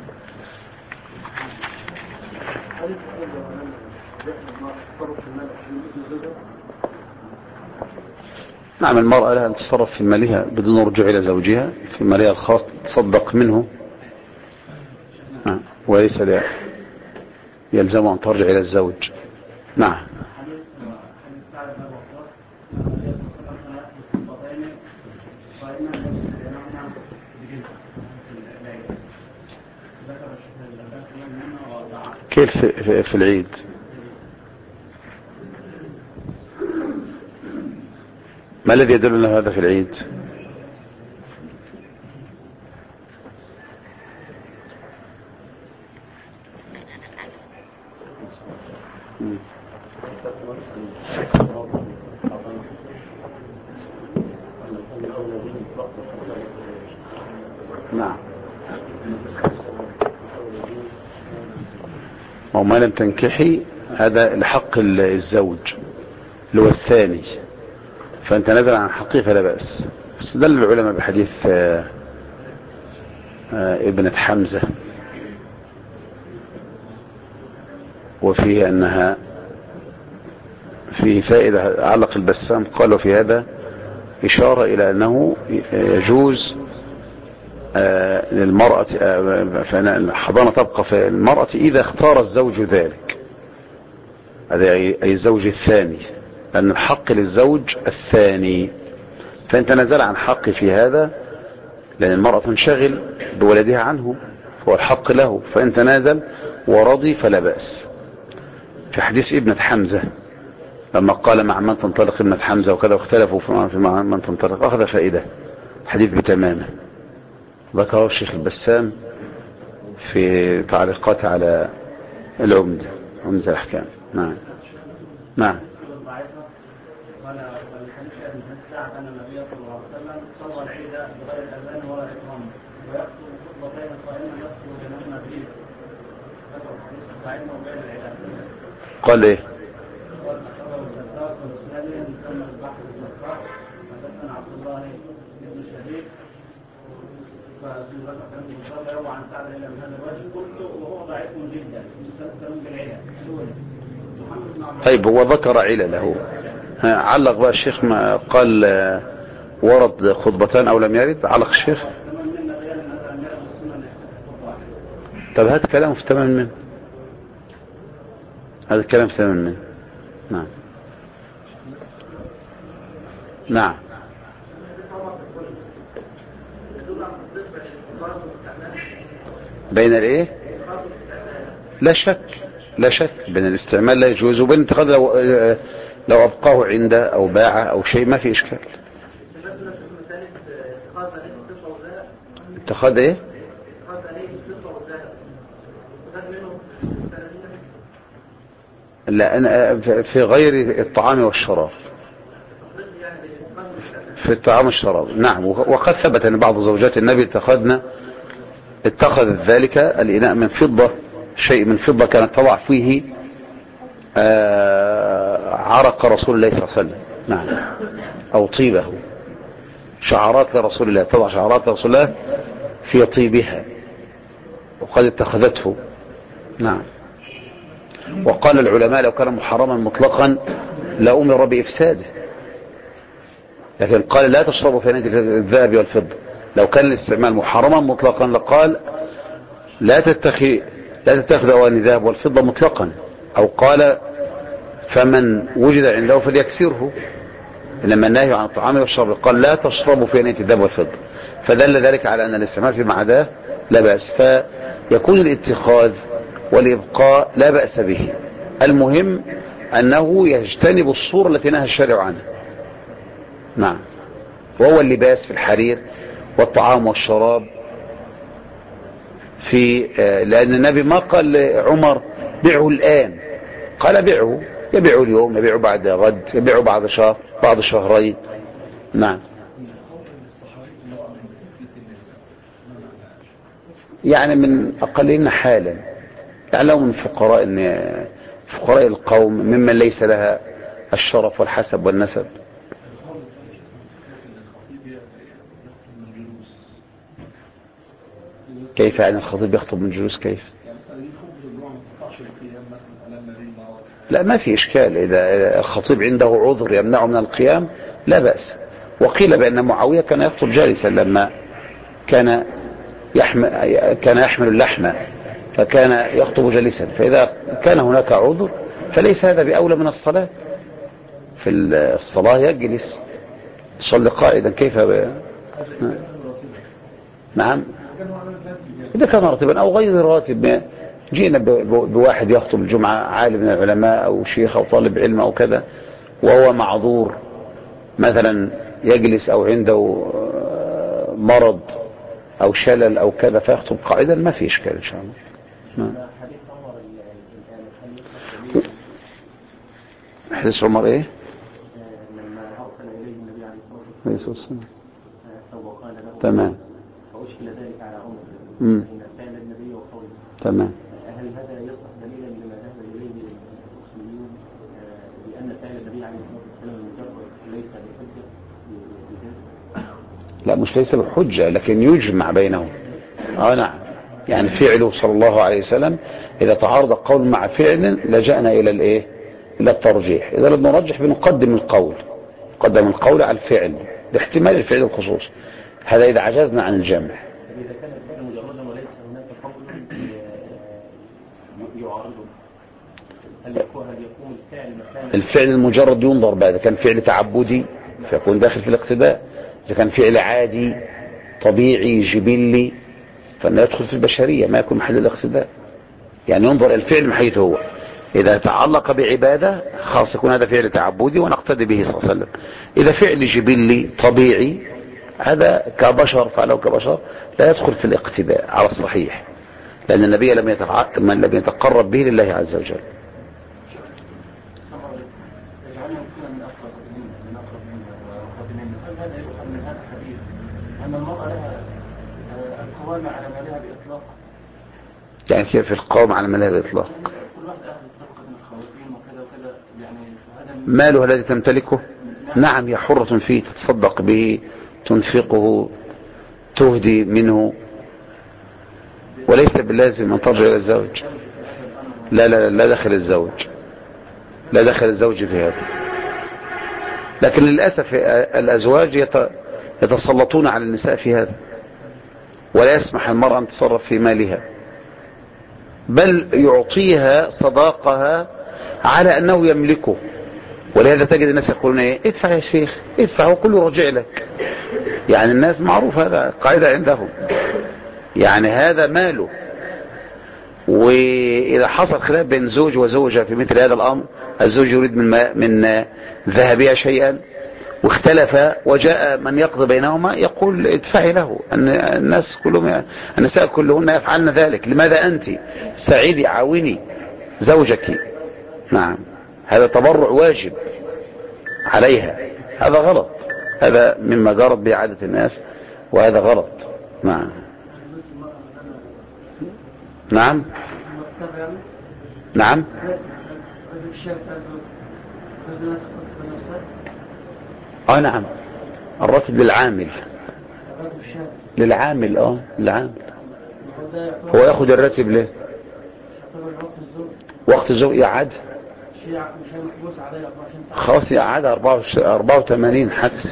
نعم، المرأة لها أن تصرف في مالها بدون رجوع إلى زوجها، في مالها الخاص تصدق منه، وليس يلزم أن ترجع إلى الزوج. نعم. كيف في العيد؟ ما الذي يدل على هذا في العيد؟ نعم. وما لم تنكحي هذا الحق الزوج اللي هو الثاني، فأنت نزل عن حقه فلا بأس. استدل العلماء بحديث ابنة حمزة وفيه أنها فيه فائدة علق البسام، قالوا في هذا إشارة إلى أنه يجوز للمرأة حضانة تبقى في المرأة إذا اختار الزوج ذلك، هذا أي الزوج الثاني، أن الحق للزوج الثاني، فإن تنازل عن حق في هذا لأن المرأة تنشغل بولدها عنه، هو الحق له، فإن تنازل ورضي فلا بأس. في حديث ابنة حمزة لما قال مع من تنطلق ابنة حمزة وكذا واختلفوا في مع من تنطلق أخذ فائدة حديث بتمامه، ذكره الشيخ البسام في تعليقات على العمدة، عمدة الأحكام. نعم نعم. قال والحديث ابن سعد أن النبي صلى الله عليه وسلم صلى العيد بغير الأذان ولا الإقامة ويكتب خطبتين قائما يكتب بينهما فيه ذكر الحديث بعيدا وبين العيدان. قال إيه؟ قال أخبره الزكاة والسنادي ثم البحر الزكاة حدثنا عبد الله بن شريك فسنة كان يروى عن سعد إلى من هذا الوجه قلت وهو ضعيف جدا مستذكر بالعلل سوري. طيب هو ذكر علله، علق بقى الشيخ ما قال ورد خطبتان او لم يرد، علق الشيخ. طب هذا كلام في تمام منه، هذا الكلام في تمام منه. نعم نعم. بين الايه؟ لا شك لا شك بين الاستعمال لا يجوز وبين اتخاذ لو ابقاه عنده او باعه او شيء ما في اشكال. اتخاذ ايه؟ لا انا في غير الطعام والشراب، في الطعام والشراب. نعم. وقد ثبت ان بعض زوجات النبي اتخذت ذلك الاناء من فضة، شيء من فضة كانت تضع فيه عرق رسول الله صلى الله عليه وسلم. نعم. او طيبه، شعرات لرسول الله، تضع شعرات لرسول الله في طيبها وقد اتخذته. نعم. وقال العلماء لو كان محرما مطلقا لأمر بإفساده، لكن قال لا تشربوا في نادي الذهب والفضة. لو كان الاستعمال محرما مطلقا لقال لا تتخذ أواني الذهب والفضة مطلقا، أو قال فمن وجد عنده فليكسره. لما النهي عن الطعام والشرب قال لا تشربوا في نادي الذهب والفضة، فدل ذلك على أن الاستعمال فيما عداه لا بأس، فيكون الاتخاذ والإبقاء لا بأس به. المهم أنه يجتنب الصورة التي نهى الشارع عنها. نعم. وهو اللباس في الحرير والطعام والشراب لأن النبي ما قال لعمر بيعه الآن، قال بيعه، يبيعه اليوم، يبيعه بعد غد، يبيعه بعد شهر، بعد شهرين. نعم. يعني من أقلين حالا، يعني لو من فقراء القوم ممن ليس لها الشرف والحسب والنسب. كيف يعني الخطيب يخطب من جلوس؟ كيف؟ لا ما في إشكال، إذا الخطيب عنده عذر يمنعه من القيام لا بأس. وقيل بأن معاوية كان يخطب جالسا لما كان يحمل اللحم، فكان يخطب جالسا، فإذا كان هناك عذر فليس هذا بأولى من الصلاة. في الصلاة يجلس يصلي قائدا، كيف نعم. إذا كان راتبا أو غير راتب، جينا بواحد يخطب الجمعة عالم من العلماء أو شيخ أو طالب علم أو كذا وهو معذور مثلا يجلس أو عنده مرض أو شلل أو كذا فيخطب قاعدا ما في إشكال إن شاء الله. حديث عمر إيه؟ لما أرسل إليه النبي عليه الصلاة والسلام وقال له تمام فأشكل ذلك على عمر إن فعل النبي وقوله تمام. هل هذا يصح دليلا لما ذهب إليه الأصوليون بأن فعل النبي عليه الصلاة والسلام المجرد ليس بحجة؟ لا مش ليس بحجة، لكن يجمع بينهم. نعم. يعني فعله صلى الله عليه وسلم إذا تعارض قول مع فعل لجأنا إلى الإيه؟ إلى الترجيح. إذا لم نرجح بنقدم القول، قدم القول على الفعل لاحتمال الفعل الخصوص، هذا إذا عجزنا عن الجمع. إذا كان الفعل مجردا وليس هناك قول يعارضه، هل يكون الفعل المجرد ينظر بقى، إذا كان فعل تعبدي فيكون داخل في الاقتداء، إذا كان فعل عادي طبيعي جبلي فإنه يدخل في البشرية ما يكون محل الاقتداء. يعني ينظر الفعل من حيث هو، إذا تعلق بعبادة خاص يكون هذا فعل تعبدي ونقتدي به صلى الله عليه وسلم. إذا فعل جبلي طبيعي هذا كبشر فعله كبشر لا يدخل في الاقتداء على الصحيح، لأن النبي لم يتقرب به لله عز وجل. أن المرأة لها القوامة على مالها بإطلاق. يعني كيف القوام على مالها بإطلاق؟ كل واحد أخذ طبقة من الخواتيم وكذا وكذا، يعني هذا ماله الذي تمتلكه؟ نعم هي حرة فيه، تتصدق به، تنفقه، تهدي منه، وليس باللازم أن ترجع إلى الزوج. لا دخل الزوج، لا دخل الزوج في هذا. لكن للأسف الأزواج يتسلطون على النساء في هذا، ولا يسمح المرأة أن تصرف في مالها، بل يعطيها صداقها على أنه يملكه. ولهذا تجد الناس يقولون ايه، ادفع يا شيخ ادفع وكله رجع لك. يعني الناس معروف هذا قاعدة عندهم، يعني هذا ماله. وإذا حصل خلاف بين زوج وزوجة في مثل هذا الأمر، الزوج يريد من ذهبها شيئا واختلف وجاء من يقضي بينهما يقول ادفعي له. النساء كلهن يفعلن ذلك. لماذا أنت سعيدي عاوني زوجك؟ نعم هذا تبرع واجب عليها، هذا غلط، هذا مما جرت به عادة الناس وهذا غلط. نعم نعم نعم نعم الراتب للعامل، للعامل هو ياخد الراتب ليه؟ وقت الزوج يعاد خلاص، يعاد 84 حدث.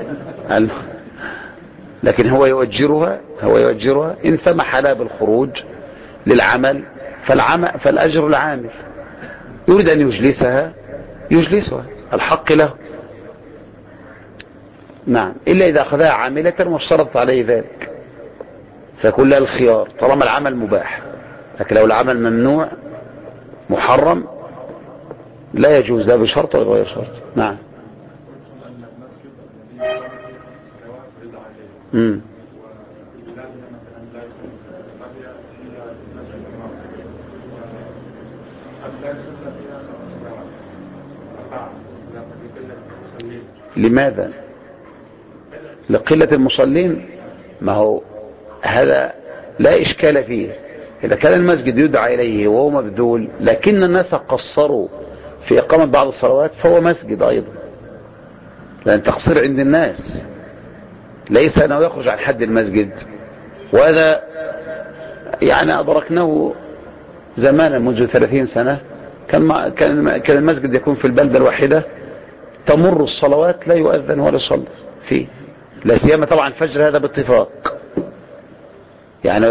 لكن هو يؤجرها إن سمح لها بالخروج للعمل فالأجر العامل. يريد أن يجلسها الحق له. نعم إلا إذا أخذها عاملة واشترطت عليه ذلك فيكون لها الخيار طالما العمل مباح. لكن لو العمل ممنوع محرم لا يجوز لا بشرط ولا غير شرط. نعم لماذا؟ لقلة المصلين. ما هو هذا لا إشكال فيه. إذا كان المسجد يدعى إليه وهو مبذول لكن الناس قصروا في إقامة بعض الصلوات فهو مسجد أيضا، لأن تقصير عند الناس ليس أنه يخرج عن حد المسجد. وهذا يعني أدركناه زمانا منذ 30 سنة. كان المسجد يكون في البلدة الواحدة تمر الصلوات لا يؤذن ولا يصلى فيه، لا سيما طبعا الفجر هذا باتفاق. يعني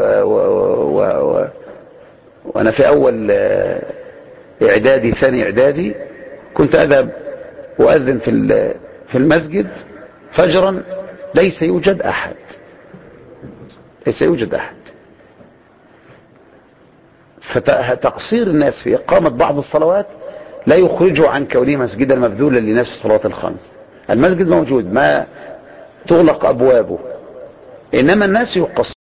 وأنا في أول إعدادي ثاني إعدادي كنت أذهب وأذن في المسجد فجرا ليس يوجد أحد. فتقصير الناس في إقامة بعض الصلوات لا يخرجه عن كونه مسجدا مبذولا لنفس الصلوات الخمس. المسجد موجود ما تغلق أبوابه، إنما الناس